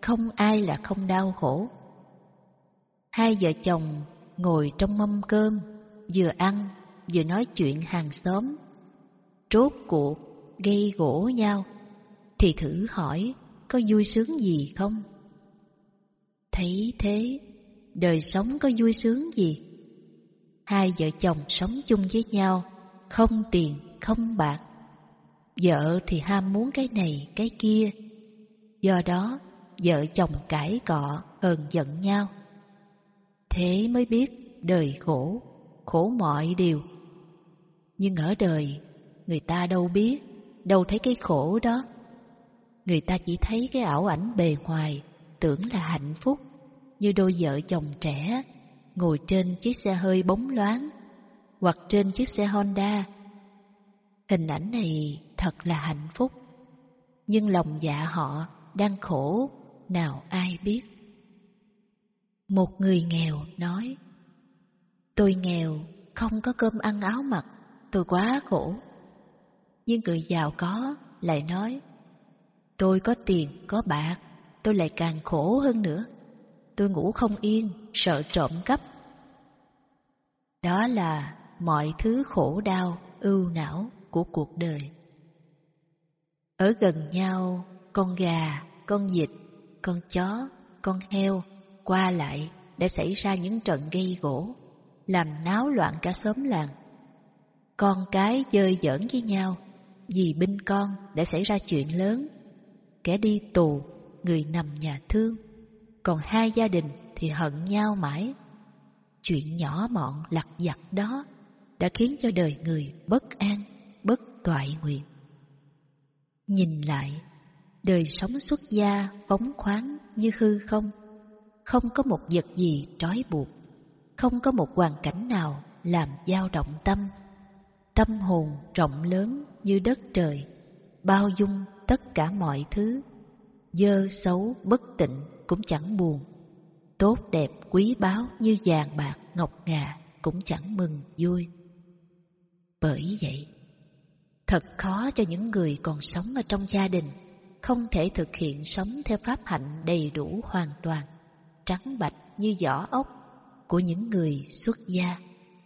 không ai là không đau khổ. Hai vợ chồng ngồi trong mâm cơm, vừa ăn vừa nói chuyện hàng xóm. Rốt cuộc gây gổ nhau, thì thử hỏi có vui sướng gì không? Thấy thế, đời sống có vui sướng gì? Hai vợ chồng sống chung với nhau, không tiền, không bạc. Vợ thì ham muốn cái này, cái kia. Do đó, vợ chồng cãi cọ, hờn giận nhau. Thế mới biết đời khổ, khổ mọi điều. Nhưng ở đời, người ta đâu biết, đâu thấy cái khổ đó. Người ta chỉ thấy cái ảo ảnh bề ngoài, tưởng là hạnh phúc, như đôi vợ chồng trẻ ngồi trên chiếc xe hơi bóng loáng hoặc trên chiếc xe Honda. Hình ảnh này thật là hạnh phúc, nhưng lòng dạ họ đang khổ, nào ai biết. Một người nghèo nói: tôi nghèo, không có cơm ăn áo mặc, tôi quá khổ. Nhưng người giàu có lại nói: tôi có tiền, có bạc, tôi lại càng khổ hơn nữa. Tôi ngủ không yên, sợ trộm cắp. Đó là mọi thứ khổ đau, ưu não của cuộc đời. Ở gần nhau, con gà, con vịt, con chó, con heo qua lại đã xảy ra những trận gây gổ, làm náo loạn cả xóm làng. Con cái chơi giỡn với nhau, vì binh con đã xảy ra chuyện lớn. Kẻ đi tù, người nằm nhà thương, còn hai gia đình thì hận nhau mãi. Chuyện nhỏ mọn lặt vặt đó đã khiến cho đời người bất an, bất toại nguyện. Nhìn lại, đời sống xuất gia phóng khoáng như hư không, không có một vật gì trói buộc, không có một hoàn cảnh nào làm dao động tâm. Tâm hồn rộng lớn như đất trời, bao dung tất cả mọi thứ. Dơ xấu bất tịnh cũng chẳng buồn, tốt đẹp quý báu như vàng bạc ngọc ngà cũng chẳng mừng vui. Bởi vậy, thật khó cho những người còn sống ở trong gia đình không thể thực hiện sống theo pháp hạnh đầy đủ hoàn toàn, trắng bạch như vỏ ốc của những người xuất gia.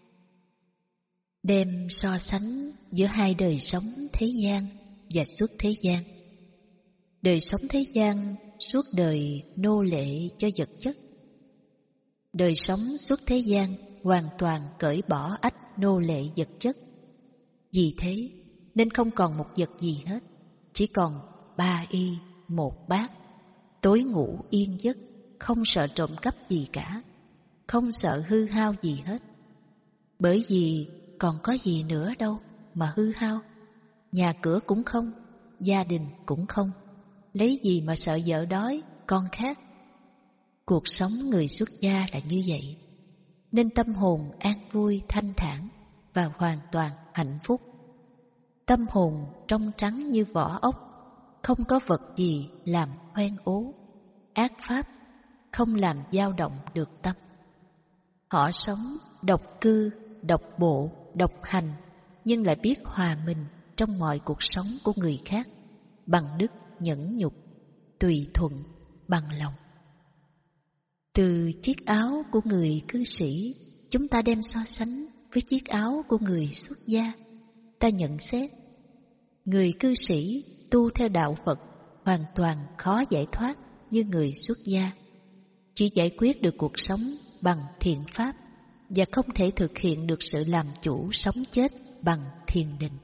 Đem so sánh giữa hai đời sống thế gian và xuất thế gian. Đời sống thế gian suốt đời nô lệ cho vật chất. Đời sống xuất thế gian hoàn toàn cởi bỏ ách nô lệ vật chất. Vì thế nên không còn một vật gì hết, chỉ còn ba y một bát, tối ngủ yên giấc, không sợ trộm cắp gì cả, không sợ hư hao gì hết. Bởi vì còn có gì nữa đâu mà hư hao. Nhà cửa cũng không, gia đình cũng không, lấy gì mà sợ vợ đói, con khát. Cuộc sống người xuất gia là như vậy, nên tâm hồn an vui thanh thản và hoàn toàn hạnh phúc. Tâm hồn trong trắng như vỏ ốc, không có vật gì làm hoen ố, ác pháp không làm dao động được tâm. Họ sống độc cư, độc bộ, độc hành, nhưng lại biết hòa mình trong mọi cuộc sống của người khác, bằng đức nhẫn nhục, tùy thuận, bằng lòng. Từ chiếc áo của người cư sĩ, chúng ta đem so sánh với chiếc áo của người xuất gia. Ta nhận xét, người cư sĩ tu theo đạo Phật hoàn toàn khó giải thoát như người xuất gia, chỉ giải quyết được cuộc sống bằng thiện pháp và không thể thực hiện được sự làm chủ sống chết bằng thiền định.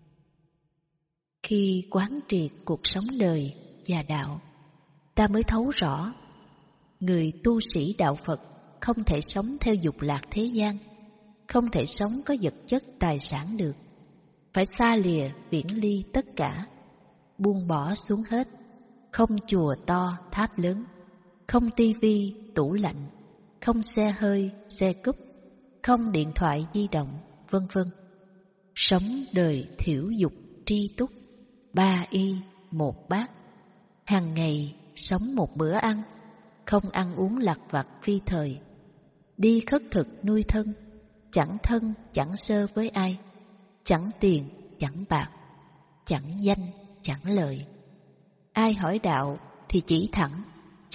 Khi quán triệt cuộc sống đời và đạo, ta mới thấu rõ người tu sĩ đạo Phật không thể sống theo dục lạc thế gian, không thể sống có vật chất tài sản được, phải xa lìa viễn ly tất cả, buông bỏ xuống hết, không chùa to tháp lớn, không tivi tủ lạnh, không xe hơi xe cúp, không điện thoại di động, vân vân. Sống đời thiểu dục tri túc, ba y một bát, hàng ngày sống một bữa ăn, không ăn uống lặt vặt phi thời, đi khất thực nuôi thân, chẳng thân chẳng sơ với ai, chẳng tiền chẳng bạc, chẳng danh chẳng lợi. Ai hỏi đạo thì chỉ thẳng,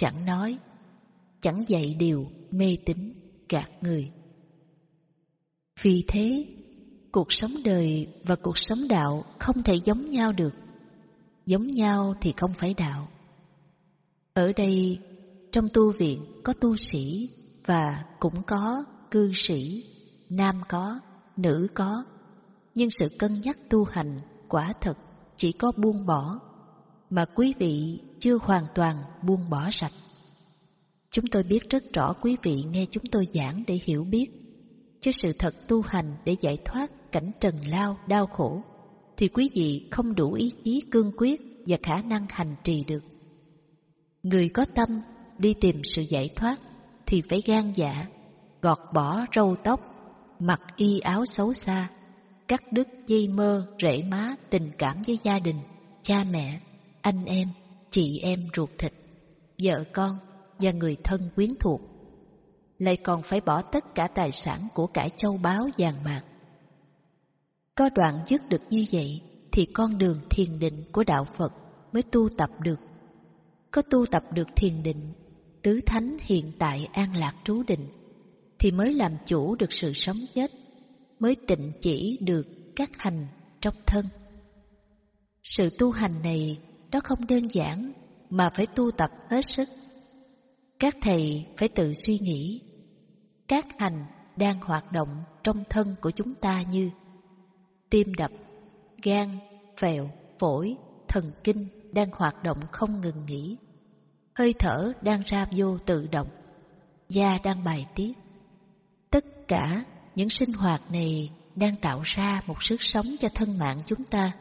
chẳng nói, chẳng dạy điều mê tín gạt người. Vì thế, cuộc sống đời và cuộc sống đạo không thể giống nhau được. Giống nhau thì không phải đạo. Ở đây, trong tu viện có tu sĩ và cũng có cư sĩ, nam có, nữ có. Nhưng sự cân nhắc tu hành quả thật chỉ có buông bỏ, mà quý vị chưa hoàn toàn buông bỏ sạch. Chúng tôi biết rất rõ quý vị nghe chúng tôi giảng để hiểu biết, chứ sự thật tu hành để giải thoát cảnh trần lao đau khổ thì quý vị không đủ ý chí cương quyết và khả năng hành trì được. Người có tâm đi tìm sự giải thoát thì phải gan dạ, gọt bỏ râu tóc, mặc y áo xấu xa, cắt đứt dây mơ rễ má tình cảm với gia đình, cha mẹ, anh em, chị em ruột thịt, vợ con và người thân quyến thuộc. Lại còn phải bỏ tất cả tài sản của cải châu báu vàng bạc. Có đoạn dứt được như vậy thì con đường thiền định của đạo Phật mới tu tập được. Có tu tập được thiền định, tứ thánh hiện tại an lạc trú định, thì mới làm chủ được sự sống chết, mới tịnh chỉ được các hành trong thân. Sự tu hành này đó không đơn giản mà phải tu tập hết sức. Các thầy phải tự suy nghĩ, các hành đang hoạt động trong thân của chúng ta như tim đập, gan, phèo, phổi, thần kinh đang hoạt động không ngừng nghỉ, hơi thở đang ra vô tự động, da đang bài tiết. Tất cả những sinh hoạt này đang tạo ra một sức sống cho thân mạng chúng ta.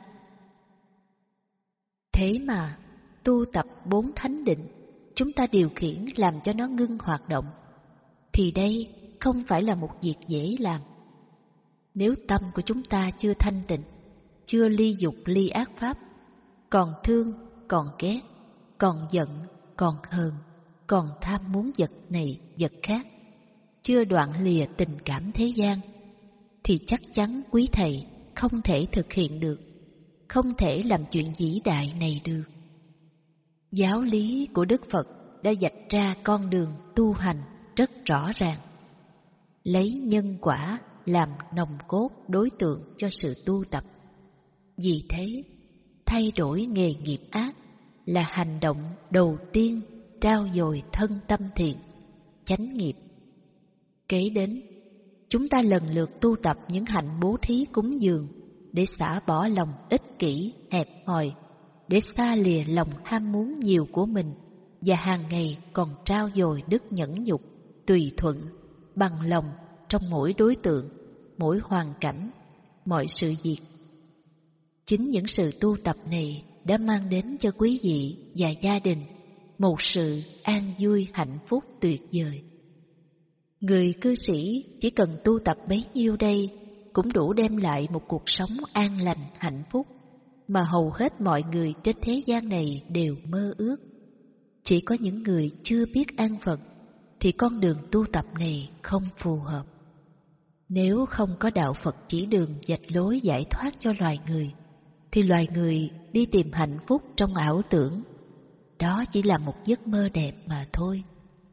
Thế mà tu tập bốn thánh định, chúng ta điều khiển làm cho nó ngưng hoạt động, thì đây không phải là một việc dễ làm. Nếu tâm của chúng ta chưa thanh tịnh, chưa ly dục ly ác pháp, còn thương, còn ghét, còn giận, còn hờn, còn tham muốn vật này vật khác, chưa đoạn lìa tình cảm thế gian, thì chắc chắn quý thầy không thể thực hiện được, không thể làm chuyện vĩ đại này được. Giáo lý của Đức Phật đã vạch ra con đường tu hành rất rõ ràng, lấy nhân quả làm nòng cốt đối tượng cho sự tu tập. Vì thế, thay đổi nghề nghiệp ác là hành động đầu tiên trao dồi thân tâm thiện, chánh nghiệp. Kế đến, chúng ta lần lượt tu tập những hạnh bố thí cúng dường để xả bỏ lòng ích kỷ, hẹp hòi, để xa lìa lòng ham muốn nhiều của mình, và hàng ngày còn trao dồi đức nhẫn nhục, tùy thuận, bằng lòng trong mỗi đối tượng, mỗi hoàn cảnh, mọi sự việc. Chính những sự tu tập này đã mang đến cho quý vị và gia đình một sự an vui hạnh phúc tuyệt vời. Người cư sĩ chỉ cần tu tập bấy nhiêu đây cũng đủ đem lại một cuộc sống an lành hạnh phúc mà hầu hết mọi người trên thế gian này đều mơ ước. Chỉ có những người chưa biết an phận thì con đường tu tập này không phù hợp. Nếu không có đạo Phật chỉ đường vạch lối giải thoát cho loài người, thì loài người đi tìm hạnh phúc trong ảo tưởng. Đó chỉ là một giấc mơ đẹp mà thôi.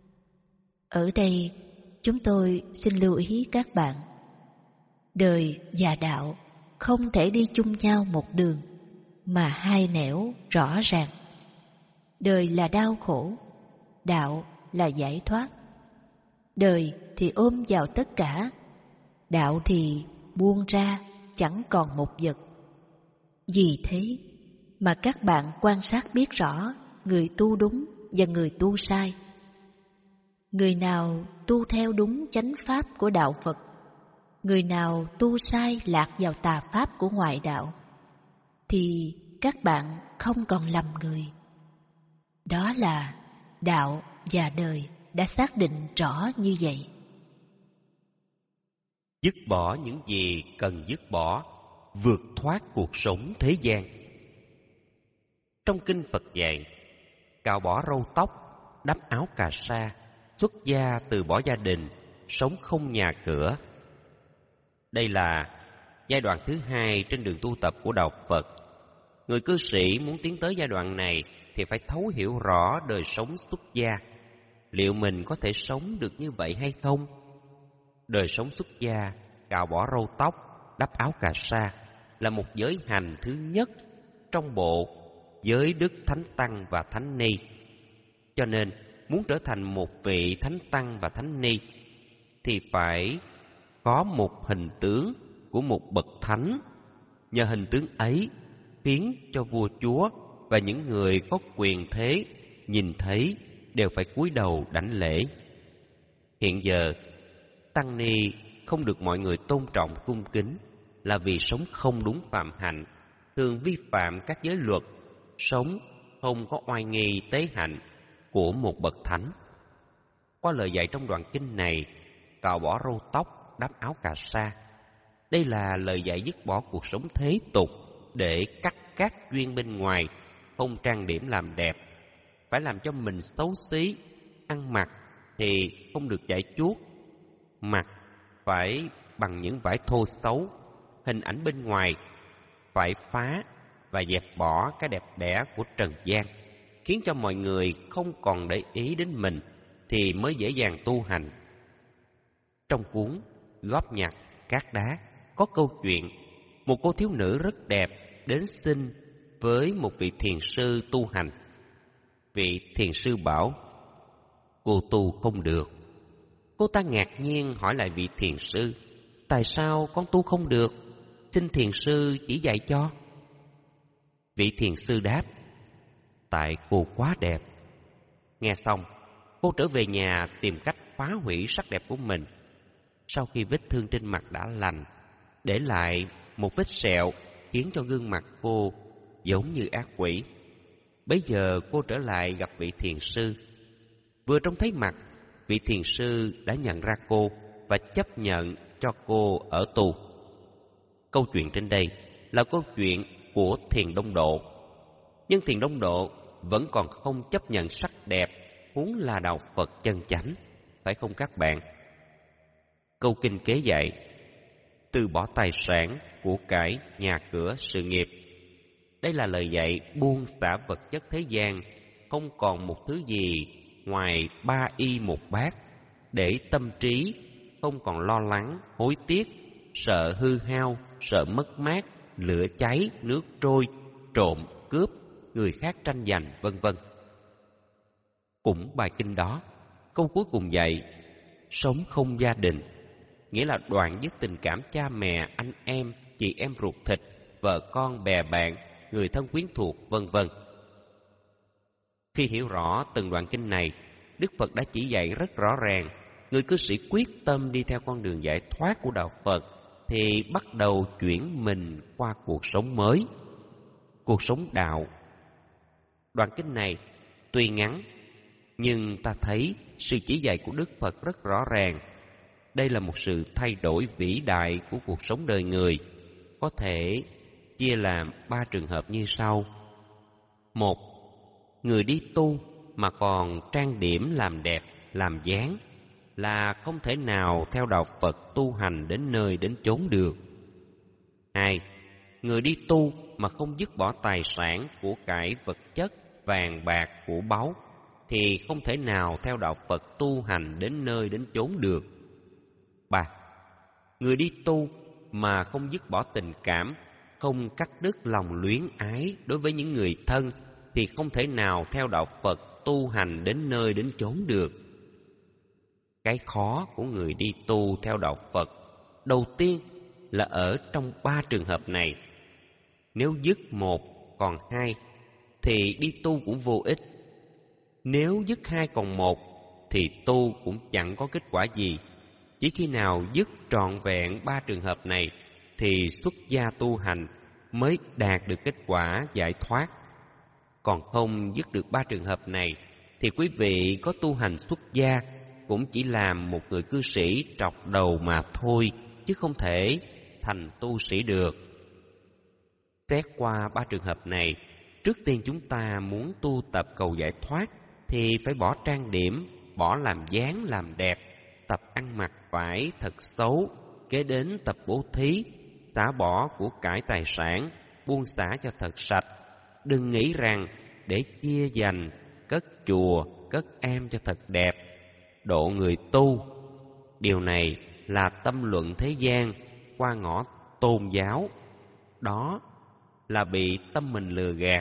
Ở đây, chúng tôi xin lưu ý các bạn, đời và đạo không thể đi chung nhau một đường, mà hai nẻo rõ ràng. Đời là đau khổ, đạo là giải thoát. Đời thì ôm vào tất cả, đạo thì buông ra chẳng còn một vật. Vì thế mà các bạn quan sát biết rõ người tu đúng và người tu sai. Người nào tu theo đúng chánh pháp của đạo Phật, người nào tu sai lạc vào tà pháp của ngoại đạo, thì các bạn không còn lầm người. Đó là đạo và đời đã xác định rõ như vậy. Dứt bỏ những gì cần dứt bỏ, vượt thoát cuộc sống thế gian. Trong kinh Phật dạy, cạo bỏ râu tóc, đắp áo cà sa, xuất gia từ bỏ gia đình, sống không nhà cửa. Đây là giai đoạn thứ hai trên đường tu tập của đạo Phật. Người cư sĩ muốn tiến tới giai đoạn này thì phải thấu hiểu rõ đời sống xuất gia. Liệu mình có thể sống được như vậy hay không? Đời sống xuất gia, cạo bỏ râu tóc, đắp áo cà sa là một giới hành thứ nhất trong bộ giới đức thánh tăng và thánh ni. Cho nên, muốn trở thành một vị thánh tăng và thánh ni thì phải có một hình tướng của một bậc thánh. Nhờ hình tướng ấy khiến cho vua chúa và những người có quyền thế nhìn thấy đều phải cúi đầu đảnh lễ. Hiện giờ, tăng ni không được mọi người tôn trọng cung kính là vì sống không đúng phạm hạnh, thường vi phạm các giới luật, sống không có oai nghi tế hạnh của một bậc thánh. Qua lời dạy trong đoạn kinh này, cạo bỏ râu tóc, đắp áo cà sa, đây là lời dạy dứt bỏ cuộc sống thế tục để cắt các duyên bên ngoài, không trang điểm làm đẹp, phải làm cho mình xấu xí. Ăn mặc thì không được chải chuốt, mặc phải bằng những vải thô xấu, hình ảnh bên ngoài phải phá và dẹp bỏ cái đẹp đẽ của trần gian, khiến cho mọi người không còn để ý đến mình thì mới dễ dàng tu hành. Trong cuốn Góp nhặt cát đá có câu chuyện một cô thiếu nữ rất đẹp đến xin với một vị thiền sư tu hành. Vị thiền sư bảo cô tu không được. Cô ta ngạc nhiên hỏi lại vị thiền sư: tại sao con tu không được? Xin thiền sư chỉ dạy cho. Vị thiền sư đáp: tại cô quá đẹp. Nghe xong, cô trở về nhà tìm cách phá hủy sắc đẹp của mình. Sau khi vết thương trên mặt đã lành, để lại một vết sẹo khiến cho gương mặt cô giống như ác quỷ. Bấy giờ cô trở lại gặp vị thiền sư. Vừa trông thấy mặt, vị thiền sư đã nhận ra cô và chấp nhận cho cô ở tù. Câu chuyện trên đây là câu chuyện của Thiền Đông Độ. Nhưng Thiền Đông Độ vẫn còn không chấp nhận sắc đẹp, huống là đạo Phật chân chánh, phải không các bạn? Câu kinh kế dạy: từ bỏ tài sản, của cải, nhà cửa, sự nghiệp. Đây là lời dạy buông xả vật chất thế gian, không còn một thứ gì ngoài ba y một bát, để tâm trí không còn lo lắng, hối tiếc, sợ hư hao, sợ mất mát, lửa cháy, nước trôi, trộm, cướp, người khác tranh giành, vân vân. Cũng bài kinh đó, câu cuối cùng dạy sống không gia đình, nghĩa là đoạn dứt tình cảm cha mẹ, anh em, chị em ruột thịt, vợ con, bè bạn, người thân quyến thuộc, vân vân. Khi hiểu rõ từng đoạn kinh này, Đức Phật đã chỉ dạy rất rõ ràng, người cư sĩ quyết tâm đi theo con đường giải thoát của đạo Phật thì bắt đầu chuyển mình qua cuộc sống mới, cuộc sống đạo. Đoạn kinh này tuy ngắn, nhưng ta thấy sự chỉ dạy của Đức Phật rất rõ ràng. Đây là một sự thay đổi vĩ đại của cuộc sống đời người, có thể chia làm ba trường hợp như sau. Một, người đi tu mà còn trang điểm làm đẹp, làm dáng là không thể nào theo đạo Phật tu hành đến nơi đến chốn được. Hai, người đi tu mà không dứt bỏ tài sản, của cải vật chất, vàng bạc, của báu thì không thể nào theo đạo Phật tu hành đến nơi đến chốn được. Ba, người đi tu mà không dứt bỏ tình cảm, không cắt đứt lòng luyến ái đối với những người thân thì không thể nào theo đạo Phật tu hành đến nơi đến chốn được. Cái khó của người đi tu theo đạo Phật đầu tiên là ở trong ba trường hợp này. Nếu dứt một còn hai thì đi tu cũng vô ích. Nếu dứt hai còn một thì tu cũng chẳng có kết quả gì. Chỉ khi nào dứt trọn vẹn ba trường hợp này thì xuất gia tu hành mới đạt được kết quả giải thoát. Còn không dứt được ba trường hợp này thì quý vị có tu hành xuất gia cũng chỉ làm một người cư sĩ trọc đầu mà thôi, chứ không thể thành tu sĩ được. Xét qua ba trường hợp này, trước tiên chúng ta muốn tu tập cầu giải thoát thì phải bỏ trang điểm, bỏ làm dáng làm đẹp, tập ăn mặc phải thật xấu, kế đến tập bố thí, xả bỏ của cải tài sản, buông xả cho thật sạch. Đừng nghĩ rằng để chia dành, cất chùa, cất am cho thật đẹp, độ người tu. Điều này là tâm luận thế gian qua ngõ tôn giáo. Đó là bị tâm mình lừa gạt.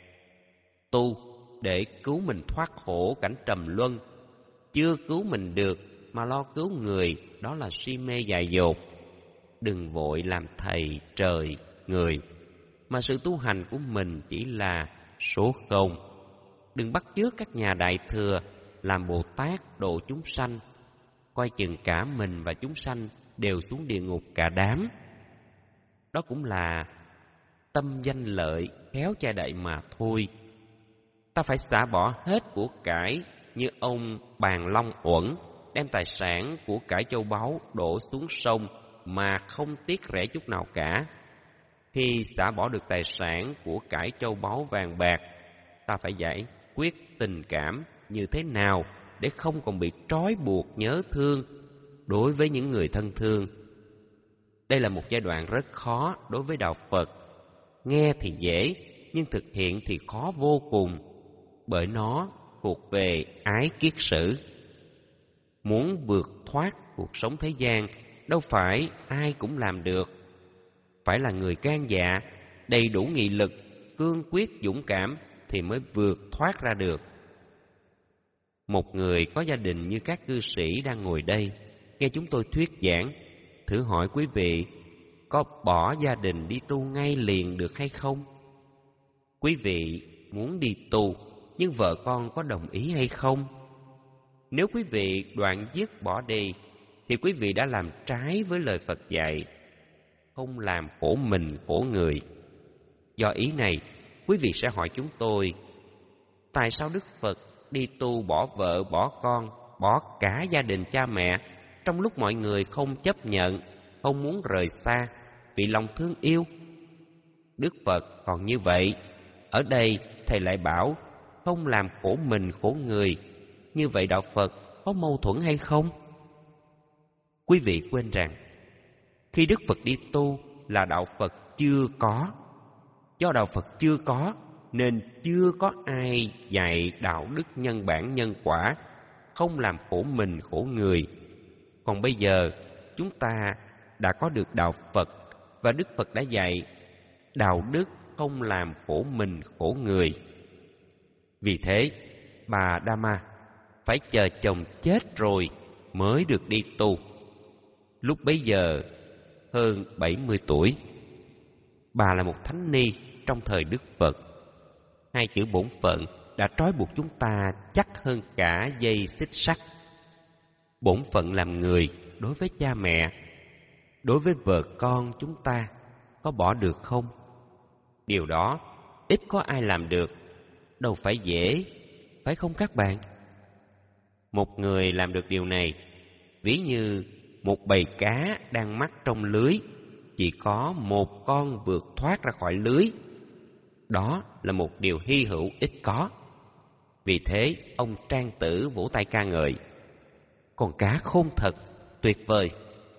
Tu để cứu mình thoát khổ cảnh trầm luân, chưa cứu mình được mà lo cứu người, đó là si mê dại dột. Đừng vội làm thầy trời người, mà sự tu hành của mình chỉ là số không. Đừng bắt chước các nhà đại thừa làm Bồ Tát độ chúng sanh, coi chừng cả mình và chúng sanh đều xuống địa ngục cả đám. Đó cũng là tâm danh lợi khéo che đậy mà thôi. Ta phải xả bỏ hết của cải như ông Bàn Long Uẩn, đem tài sản của cải châu báu đổ xuống sông mà không tiếc rẻ chút nào cả. Khi xả bỏ được tài sản của cải châu báu vàng bạc, ta phải giải quyết tình cảm như thế nào để không còn bị trói buộc nhớ thương đối với những người thân thương. Đây là một giai đoạn rất khó đối với đạo Phật. Nghe thì dễ, nhưng thực hiện thì khó vô cùng, bởi nó thuộc về ái kiết sử. Muốn vượt thoát cuộc sống thế gian, đâu phải ai cũng làm được. Phải là người gan dạ, đầy đủ nghị lực, cương quyết dũng cảm thì mới vượt thoát ra được. Một người có gia đình như các cư sĩ đang ngồi đây, nghe chúng tôi thuyết giảng, thử hỏi quý vị có bỏ gia đình đi tu ngay liền được hay không? Quý vị muốn đi tu, nhưng vợ con có đồng ý hay không? Nếu quý vị đoạn dứt bỏ đi, thì quý vị đã làm trái với lời Phật dạy, không làm khổ mình khổ người. Do ý này, quý vị sẽ hỏi chúng tôi, tại sao Đức Phật đi tu bỏ vợ, bỏ con, bỏ cả gia đình cha mẹ, trong lúc mọi người không chấp nhận, không muốn rời xa, vì lòng thương yêu? Đức Phật còn như vậy. Ở đây Thầy lại bảo không làm khổ mình khổ người. Như vậy đạo Phật có mâu thuẫn hay không? Quý vị quên rằng, khi Đức Phật đi tu là đạo Phật chưa có. Do đạo Phật chưa có, nên chưa có ai dạy đạo đức nhân bản nhân quả, không làm khổ mình khổ người. Còn bây giờ, chúng ta đã có được đạo Phật, và Đức Phật đã dạy đạo đức không làm khổ mình khổ người. Vì thế, bà Dhamma phải chờ chồng chết rồi mới được đi tu. Lúc bấy giờ hơn bảy mươi tuổi. Bà là một thánh ni trong thời Đức Phật. Hai chữ bổn phận đã trói buộc chúng ta chắc hơn cả dây xích sắt. Bổn phận làm người đối với cha mẹ, đối với vợ con chúng ta có bỏ được không? Điều đó ít có ai làm được, đâu phải dễ, phải không các bạn? Một người làm được điều này, ví như một bầy cá đang mắc trong lưới, chỉ có một con vượt thoát ra khỏi lưới. Đó là một điều hy hữu ít có. Vì thế, ông Trang Tử vỗ tay ca ngợi. Con cá khôn thật, tuyệt vời.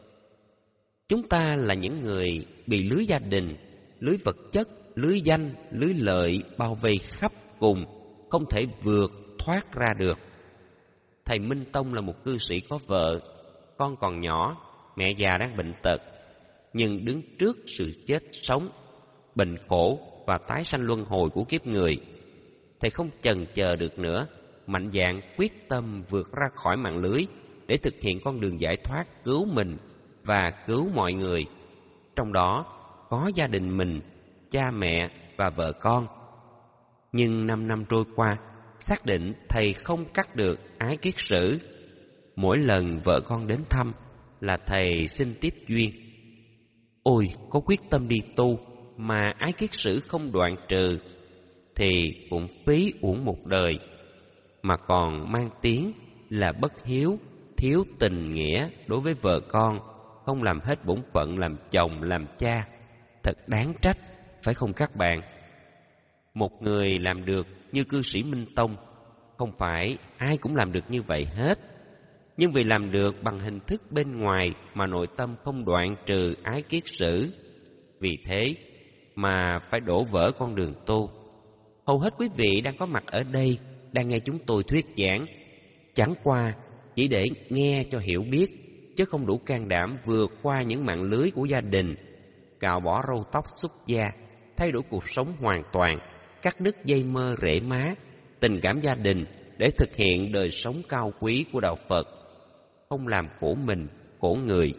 Chúng ta là những người bị lưới gia đình, lưới vật chất, lưới danh, lưới lợi bao vây khắp cùng, không thể vượt thoát ra được. Thầy Minh Tông là một cư sĩ có vợ, con còn nhỏ, mẹ già đang bệnh tật, nhưng đứng trước sự chết sống, bệnh khổ và tái sanh luân hồi của kiếp người. Thầy không chần chờ được nữa, mạnh dạn quyết tâm vượt ra khỏi mạng lưới để thực hiện con đường giải thoát, cứu mình và cứu mọi người. Trong đó có gia đình mình, cha mẹ và vợ con. Nhưng năm năm trôi qua, xác định thầy không cắt được ái kiết sử. Mỗi lần vợ con đến thăm là thầy xin tiếp duyên. Ôi, có quyết tâm đi tu mà ái kiết sử không đoạn trừ thì cũng phí uổng một đời, mà còn mang tiếng là bất hiếu, thiếu tình nghĩa đối với vợ con, không làm hết bổn phận làm chồng, làm cha. Thật đáng trách, phải không các bạn? Một người làm được như cư sĩ Minh Tông, không phải ai cũng làm được như vậy hết. Nhưng vì làm được bằng hình thức bên ngoài mà nội tâm không đoạn trừ ái kiết sử, vì thế mà phải đổ vỡ con đường tu. Hầu hết quý vị đang có mặt ở đây, đang nghe chúng tôi thuyết giảng, chẳng qua chỉ để nghe cho hiểu biết, chứ không đủ can đảm vượt qua những mạng lưới của gia đình, cạo bỏ râu tóc xuất gia, thay đổi cuộc sống hoàn toàn, cắt đứt dây mơ rễ má, tình cảm gia đình để thực hiện đời sống cao quý của đạo Phật, không làm khổ mình, khổ người,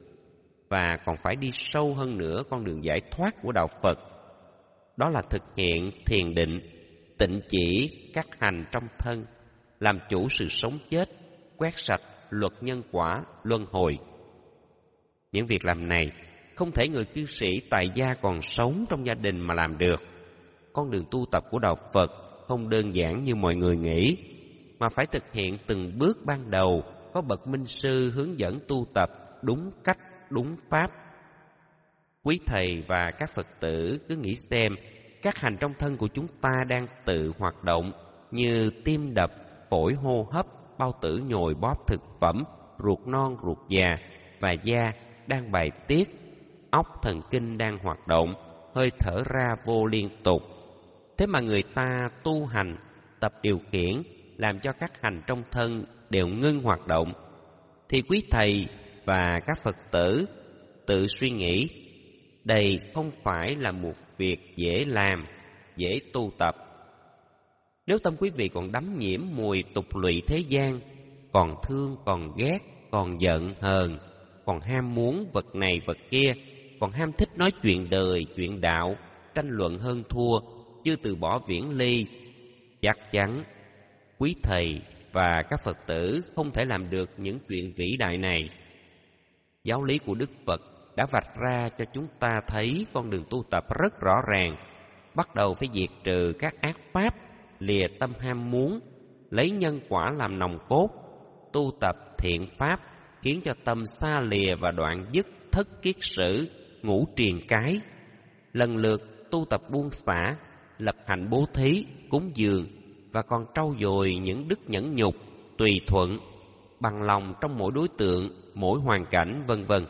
và còn phải đi sâu hơn nữa con đường giải thoát của đạo Phật. Đó là thực hiện thiền định, tịnh chỉ các hành trong thân, làm chủ sự sống chết, quét sạch luật nhân quả, luân hồi. Những việc làm này không thể người cư sĩ tại gia còn sống trong gia đình mà làm được. Con đường tu tập của đạo Phật không đơn giản như mọi người nghĩ, mà phải thực hiện từng bước ban đầu, có bậc minh sư hướng dẫn tu tập đúng cách, đúng pháp. Quý thầy và các Phật tử cứ nghĩ xem, các hành trong thân của chúng ta đang tự hoạt động như tim đập, phổi hô hấp, bao tử nhồi bóp thực phẩm, ruột non ruột già và da đang bài tiết, óc thần kinh đang hoạt động, hơi thở ra vô liên tục. Thế mà người ta tu hành, tập điều khiển, làm cho các hành trong thân đều ngưng hoạt động, thì quý thầy và các Phật tử tự suy nghĩ, đây không phải là một việc dễ làm, dễ tu tập. Nếu tâm quý vị còn đắm nhiễm mùi tục lụy thế gian, còn thương, còn ghét, còn giận hờn, còn ham muốn vật này vật kia, còn ham thích nói chuyện đời, chuyện đạo, tranh luận hơn thua, chưa từ bỏ viễn ly, chắc chắn quý thầy và các Phật tử không thể làm được những chuyện vĩ đại này. Giáo lý của Đức Phật đã vạch ra cho chúng ta thấy con đường tu tập rất rõ ràng. Bắt đầu phải diệt trừ các ác pháp, lìa tâm ham muốn, lấy nhân quả làm nòng cốt, tu tập thiện pháp, khiến cho tâm xa lìa và đoạn dứt thất kiết sử, ngũ triền cái. Lần lượt tu tập buông xả, lập hạnh bố thí, cúng dường, và còn trau dồi những đức nhẫn nhục, tùy thuận, bằng lòng trong mỗi đối tượng, mỗi hoàn cảnh, vân vân.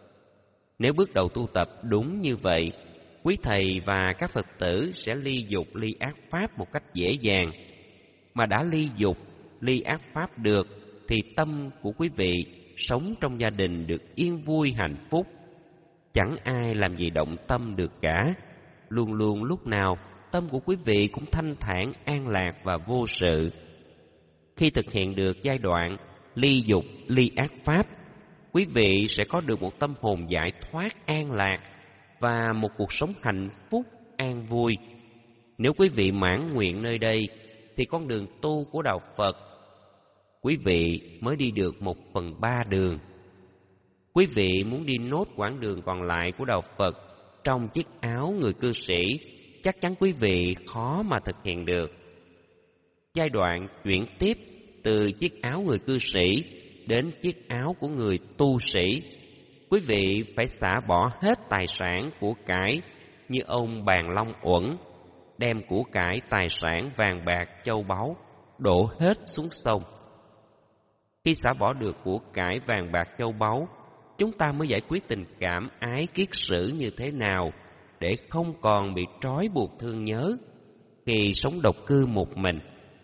Nếu bước đầu tu tập đúng như vậy, quý thầy và các Phật tử sẽ ly dục ly ác pháp một cách dễ dàng. Mà đã ly dục, ly ác pháp được, thì tâm của quý vị sống trong gia đình được yên vui hạnh phúc. Chẳng ai làm gì động tâm được cả. Luôn luôn lúc nào tâm của quý vị cũng thanh thản, an lạc và vô sự. Khi thực hiện được giai đoạn ly dục, ly ác pháp, quý vị sẽ có được một tâm hồn giải thoát, an lạc và một cuộc sống hạnh phúc, an vui. Nếu quý vị mãn nguyện nơi đây, thì con đường tu của đạo Phật, quý vị mới đi được một phần ba đường. Quý vị muốn đi nốt quãng đường còn lại của đạo Phật trong chiếc áo người cư sĩ, chắc chắn quý vị khó mà thực hiện được. Giai đoạn chuyển tiếp từ chiếc áo người cư sĩ đến chiếc áo của người tu sĩ, quý vị phải xả bỏ hết tài sản của cải như ông Bàn Long Uẩn, đem của cải tài sản vàng bạc châu báu đổ hết xuống sông. Khi xả bỏ được của cải vàng bạc châu báu, chúng ta mới giải quyết tình cảm ái kiết sử như thế nào để không còn bị trói buộc thương nhớ khi sống độc cư một mình.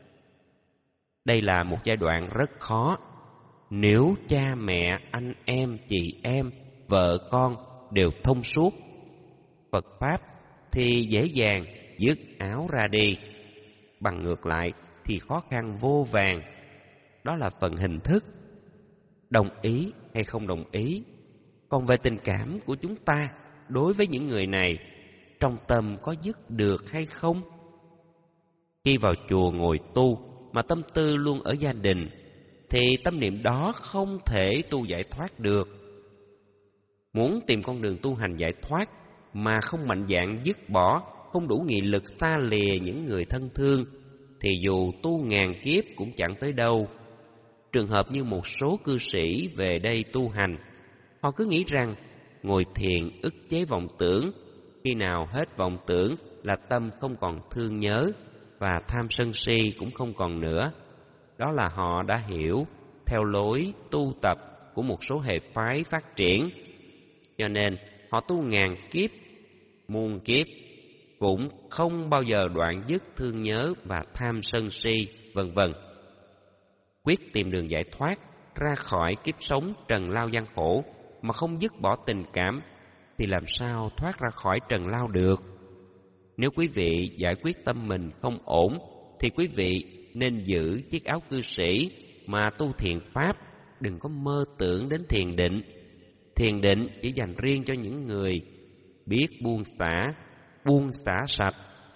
Đây là một giai đoạn rất khó. Nếu cha mẹ, anh em, chị em, vợ con đều thông suốt Phật Pháp thì dễ dàng dứt áo ra đi. Bằng ngược lại thì khó khăn vô vàn. Đó là phần hình thức, đồng ý hay không đồng ý. Còn về tình cảm của chúng ta đối với những người này, trong tâm có dứt được hay không? Khi vào chùa ngồi tu mà tâm tư luôn ở gia đình, thì tâm niệm đó không thể tu giải thoát được. Muốn tìm con đường tu hành giải thoát mà không mạnh dạn dứt bỏ, không đủ nghị lực xa lìa những người thân thương, thì dù tu ngàn kiếp cũng chẳng tới đâu. Trường hợp như một số cư sĩ về đây tu hành, họ cứ nghĩ rằng ngồi thiền ức chế vọng tưởng, khi nào hết vọng tưởng là tâm không còn thương nhớ và tham sân si cũng không còn nữa. Đó là họ đã hiểu theo lối tu tập của một số hệ phái phát triển, cho nên họ tu ngàn kiếp, muôn kiếp cũng không bao giờ đoạn dứt thương nhớ và tham sân si, vân vân. Quyết tìm đường giải thoát ra khỏi kiếp sống trần lao gian khổ mà không dứt bỏ tình cảm thì làm sao thoát ra khỏi trần lao được? Nếu quý vị giải quyết tâm mình không ổn thì quý vị nên giữ chiếc áo cư sĩ mà tu thiền pháp, đừng có mơ tưởng đến thiền định. Thiền định chỉ dành riêng cho những người biết buông xả, buông xả sạch.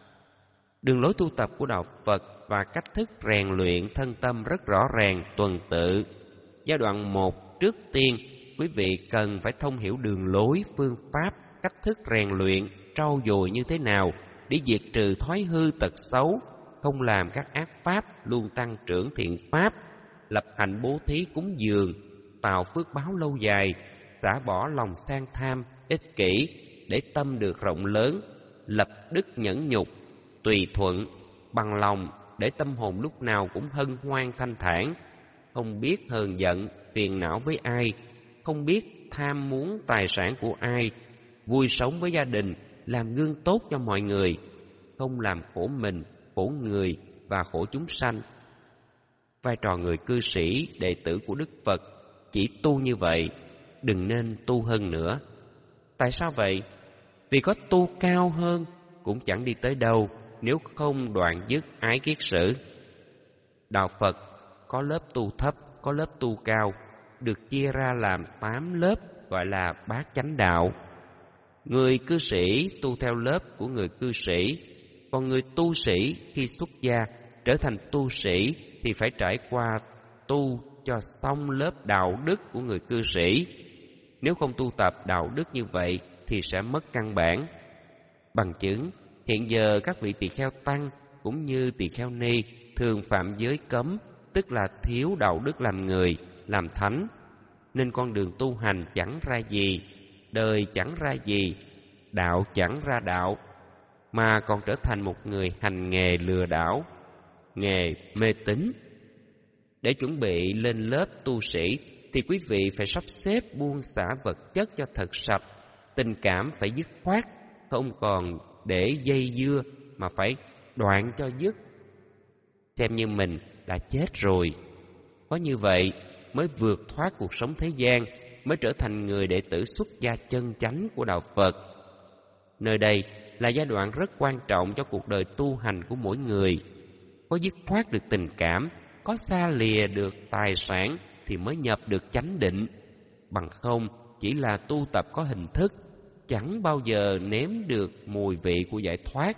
Đường lối tu tập của đạo Phật và cách thức rèn luyện thân tâm rất rõ ràng, tuần tự. Giai đoạn một, trước tiên, quý vị cần phải thông hiểu đường lối, phương pháp, cách thức rèn luyện, trau dồi như thế nào để diệt trừ thói hư tật xấu, không làm các ác pháp, luôn tăng trưởng thiện pháp, lập hạnh bố thí cúng dường, tạo phước báo lâu dài, xả bỏ lòng sang tham, ích kỷ để tâm được rộng lớn, lập đức nhẫn nhục, tùy thuận, bằng lòng để tâm hồn lúc nào cũng hân hoan thanh thản, không biết hờn giận, phiền não với ai, không biết tham muốn tài sản của ai, vui sống với gia đình, làm gương tốt cho mọi người, không làm khổ mình, khổ người và khổ chúng sanh. Vai trò người cư sĩ, đệ tử của Đức Phật chỉ tu như vậy, đừng nên tu hơn nữa. Tại sao vậy? Vì có tu cao hơn cũng chẳng đi tới đâu nếu không đoạn dứt ái kiết sử. Đạo Phật có lớp tu thấp, có lớp tu cao, được chia ra làm tám lớp gọi là bát chánh đạo. Người cư sĩ tu theo lớp của người cư sĩ, còn người tu sĩ khi xuất gia trở thành tu sĩ thì phải trải qua tu cho xong lớp đạo đức của người cư sĩ. Nếu không tu tập đạo đức như vậy thì sẽ mất căn bản. Bằng chứng, hiện giờ các vị tỳ kheo tăng cũng như tỳ kheo ni thường phạm giới cấm, tức là thiếu đạo đức làm người, làm thánh, nên con đường tu hành chẳng ra gì, đời chẳng ra gì, đạo chẳng ra đạo, mà còn trở thành một người hành nghề lừa đảo, nghề mê tín. Để chuẩn bị lên lớp tu sĩ thì quý vị phải sắp xếp buông xả vật chất cho thật sạch, tình cảm phải dứt khoát, không còn để dây dưa mà phải đoạn cho dứt, xem như mình đã chết rồi. Có như vậy mới vượt thoát cuộc sống thế gian, mới trở thành người đệ tử xuất gia chân chánh của đạo Phật. Nơi đây là giai đoạn rất quan trọng cho cuộc đời tu hành của mỗi người. Có dứt khoát được tình cảm, có xa lìa được tài sản thì mới nhập được chánh định. Bằng không chỉ là tu tập có hình thức, chẳng bao giờ nếm được mùi vị của giải thoát.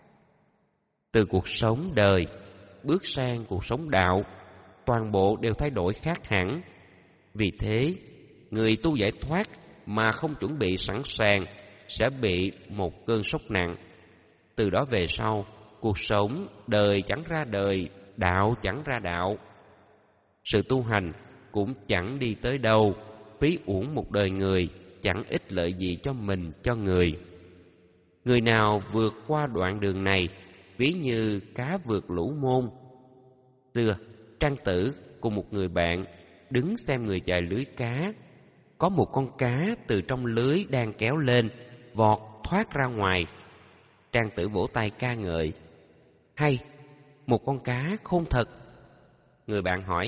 Từ cuộc sống đời bước sang cuộc sống đạo, toàn bộ đều thay đổi khác hẳn. Vì thế, người tu giải thoát mà không chuẩn bị sẵn sàng sẽ bị một cơn sốc nặng. Từ đó về sau, cuộc sống đời chẳng ra đời, đạo chẳng ra đạo. Sự tu hành cũng chẳng đi tới đâu, phí uổng một đời người, chẳng ích lợi gì cho mình, cho người. Người nào vượt qua đoạn đường này, ví như cá vượt lũ môn. Xưa, Trang Tử cùng một người bạn đứng xem người chài lưới cá. Có một con cá từ trong lưới đang kéo lên, vọt thoát ra ngoài. Trang Tử vỗ tay ca ngợi: "Hay, một con cá khôn thật." Người bạn hỏi: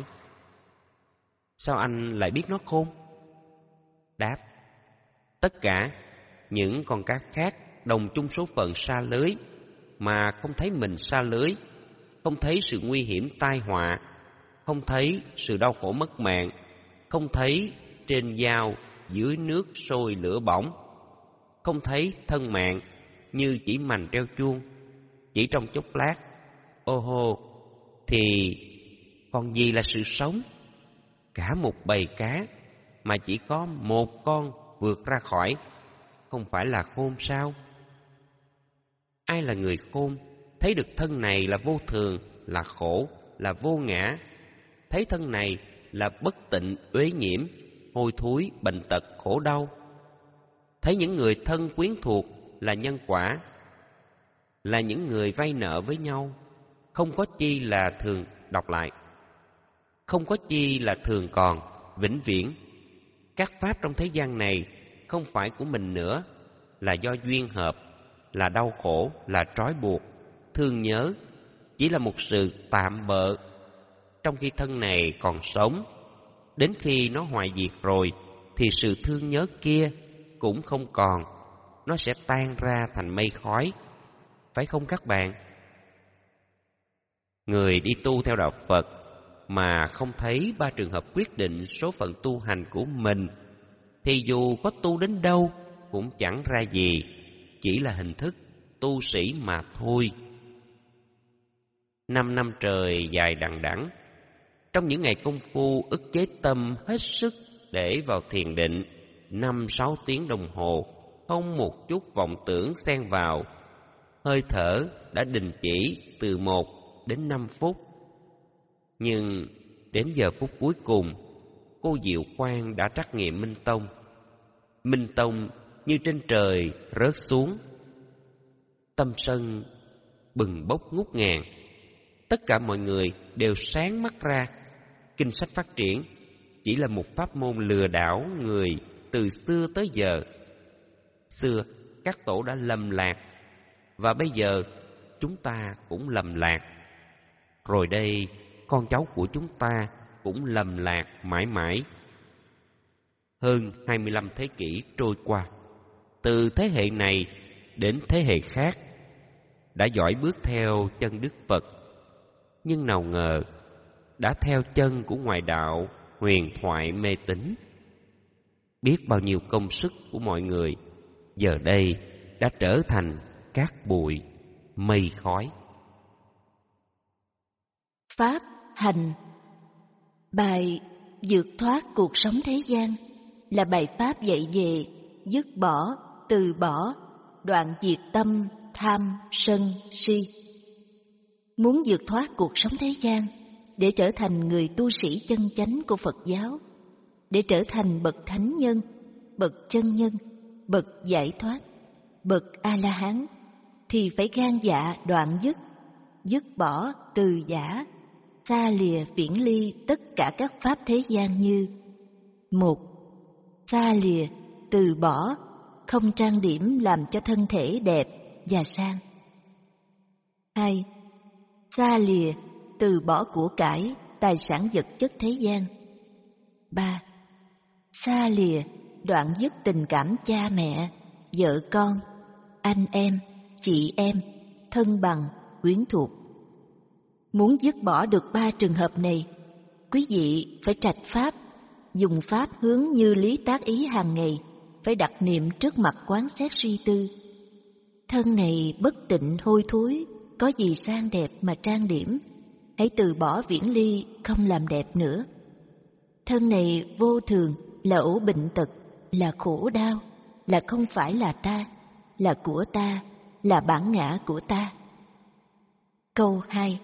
"Sao anh lại biết nó khôn?" Đáp: "Tất cả những con cá khác đồng chung số phận sa lưới, mà không thấy mình sa lưới, không thấy sự nguy hiểm tai họa, không thấy sự đau khổ mất mạng, không thấy trên dao dưới nước sôi lửa bỏng, không thấy thân mạng như chỉ mành treo chuông. Chỉ trong chốc lát, ô hô, thì còn gì là sự sống? Cả một bầy cá mà chỉ có một con vượt ra khỏi, không phải là khôn sao?" Ai là người khôn? Thấy được thân này là vô thường, là khổ, là vô ngã. Thấy thân này là bất tịnh, uế nhiễm, hôi thối, bệnh tật, khổ đau. Thấy những người thân quyến thuộc là nhân quả, là những người vay nợ với nhau. Không có chi là thường, đọc lại, không có chi là thường còn, vĩnh viễn. Các pháp trong thế gian này không phải của mình nữa, là do duyên hợp, là đau khổ, là trói buộc, thương nhớ, chỉ là một sự tạm bợ. Trong khi thân này còn sống, đến khi nó hoại diệt rồi, thì sự thương nhớ kia cũng không còn, nó sẽ tan ra thành mây khói. Phải không các bạn? Người đi tu theo đạo Phật mà không thấy ba trường hợp quyết định số phận tu hành của mình, thì dù có tu đến đâu cũng chẳng ra gì, chỉ là hình thức tu sĩ mà thôi. Năm năm trời dài đằng đẵng, trong những ngày công phu ức chế tâm hết sức để vào thiền định, năm sáu tiếng đồng hồ, không một chút vọng tưởng xen vào, hơi thở đã đình chỉ từ một đến năm phút. Nhưng đến giờ phút cuối cùng, cô Diệu Quang đã trắc nghiệm Minh Tông. Minh Tông như trên trời rớt xuống. Tâm sân bừng bốc ngút ngàn. Tất cả mọi người đều sáng mắt ra. Kinh sách phát triển chỉ là một pháp môn lừa đảo người từ xưa tới giờ. Xưa các tổ đã lầm lạc, và bây giờ chúng ta cũng lầm lạc. Rồi đây con cháu của chúng ta cũng lầm lạc mãi mãi. Hơn hai mươi lăm thế kỷ trôi qua, từ thế hệ này đến thế hệ khác, đã dõi bước theo chân Đức Phật, nhưng nào ngờ đã theo chân của ngoại đạo huyền thoại mê tín. Biết bao nhiêu công sức của mọi người giờ đây đã trở thành cát bụi mây khói. Pháp hành. Bài vượt thoát cuộc sống thế gian là bài pháp dạy về dứt bỏ, từ bỏ, đoạn diệt tâm, tham, sân, si. Muốn vượt thoát cuộc sống thế gian để trở thành người tu sĩ chân chánh của Phật giáo, để trở thành bậc thánh nhân, bậc chân nhân, bậc giải thoát, bậc A-la-hán, thì phải gan dạ đoạn dứt, dứt bỏ từ giả, xa lìa viễn ly tất cả các pháp thế gian như: một, xa lìa, từ bỏ, không trang điểm làm cho thân thể đẹp và sang. Hai, xa lìa, từ bỏ của cải, tài sản vật chất thế gian. Ba, xa lìa, đoạn dứt tình cảm cha mẹ, vợ con, anh em, chị em, thân bằng, quyến thuộc. Muốn dứt bỏ được ba trường hợp này, quý vị phải trạch pháp, dùng pháp hướng như lý tác ý hàng ngày, phải đặt niệm trước mặt quán xét suy tư. Thân này bất tịnh hôi thối, có gì sang đẹp mà trang điểm, hãy từ bỏ viễn ly, không làm đẹp nữa. Thân này vô thường, là ổ bệnh tật, là khổ đau, là không phải là ta, là của ta, là bản ngã của ta. Câu hai.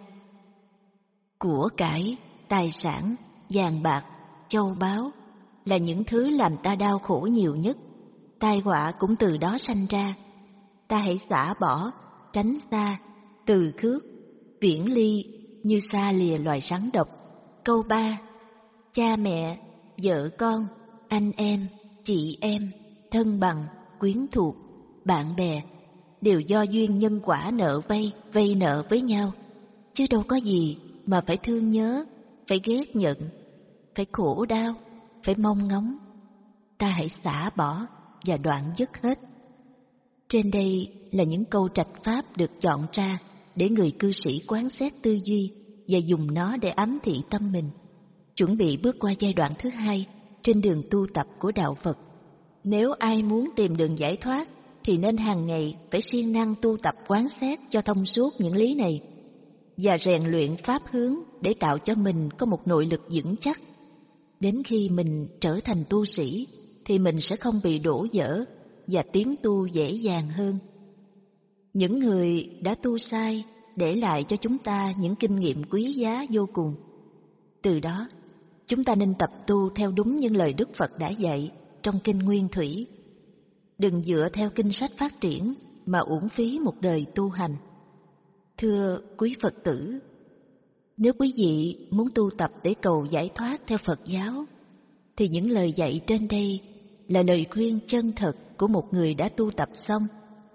Của cải, tài sản, vàng bạc, châu báu là những thứ làm ta đau khổ nhiều nhất. Tai họa cũng từ đó sanh ra. Ta hãy xả bỏ, tránh xa, từ khước, viễn ly như xa lìa loài rắn độc. Câu ba. Cha mẹ, vợ con, anh em, chị em, thân bằng, quyến thuộc, bạn bè đều do duyên nhân quả nợ vay, vay nợ với nhau, chứ đâu có gì mà phải thương nhớ, phải ghét nhận, phải khổ đau, phải mong ngóng. Ta hãy xả bỏ và đoạn dứt hết. Trên đây là những câu trạch pháp được chọn ra để người cư sĩ quán xét tư duy và dùng nó để ám thị tâm mình, chuẩn bị bước qua giai đoạn thứ hai trên đường tu tập của đạo Phật. Nếu ai muốn tìm đường giải thoát thì nên hàng ngày phải siêng năng tu tập quán xét cho thông suốt những lý này và rèn luyện pháp hướng để tạo cho mình có một nội lực vững chắc. Đến khi mình trở thành tu sĩ thì mình sẽ không bị đổ vỡ và tiến tu dễ dàng hơn. Những người đã tu sai để lại cho chúng ta những kinh nghiệm quý giá vô cùng. Từ đó, chúng ta nên tập tu theo đúng những lời Đức Phật đã dạy trong Kinh Nguyên Thủy. Đừng dựa theo kinh sách phát triển mà uổng phí một đời tu hành. Thưa quý Phật tử, nếu quý vị muốn tu tập để cầu giải thoát theo Phật giáo, thì những lời dạy trên đây là lời khuyên chân thật của một người đã tu tập xong.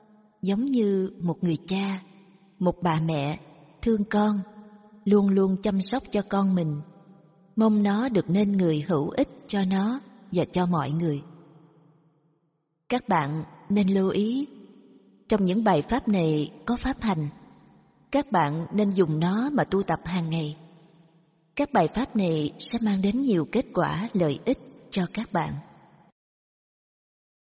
giống như một người cha, một bà mẹ thương con, luôn luôn chăm sóc cho con mình, mong nó được nên người hữu ích cho nó và cho mọi người. Các bạn nên lưu ý, trong những bài pháp này có pháp hành. Các bạn nên dùng nó mà tu tập hàng ngày. Các bài pháp này sẽ mang đến nhiều kết quả lợi ích cho các bạn.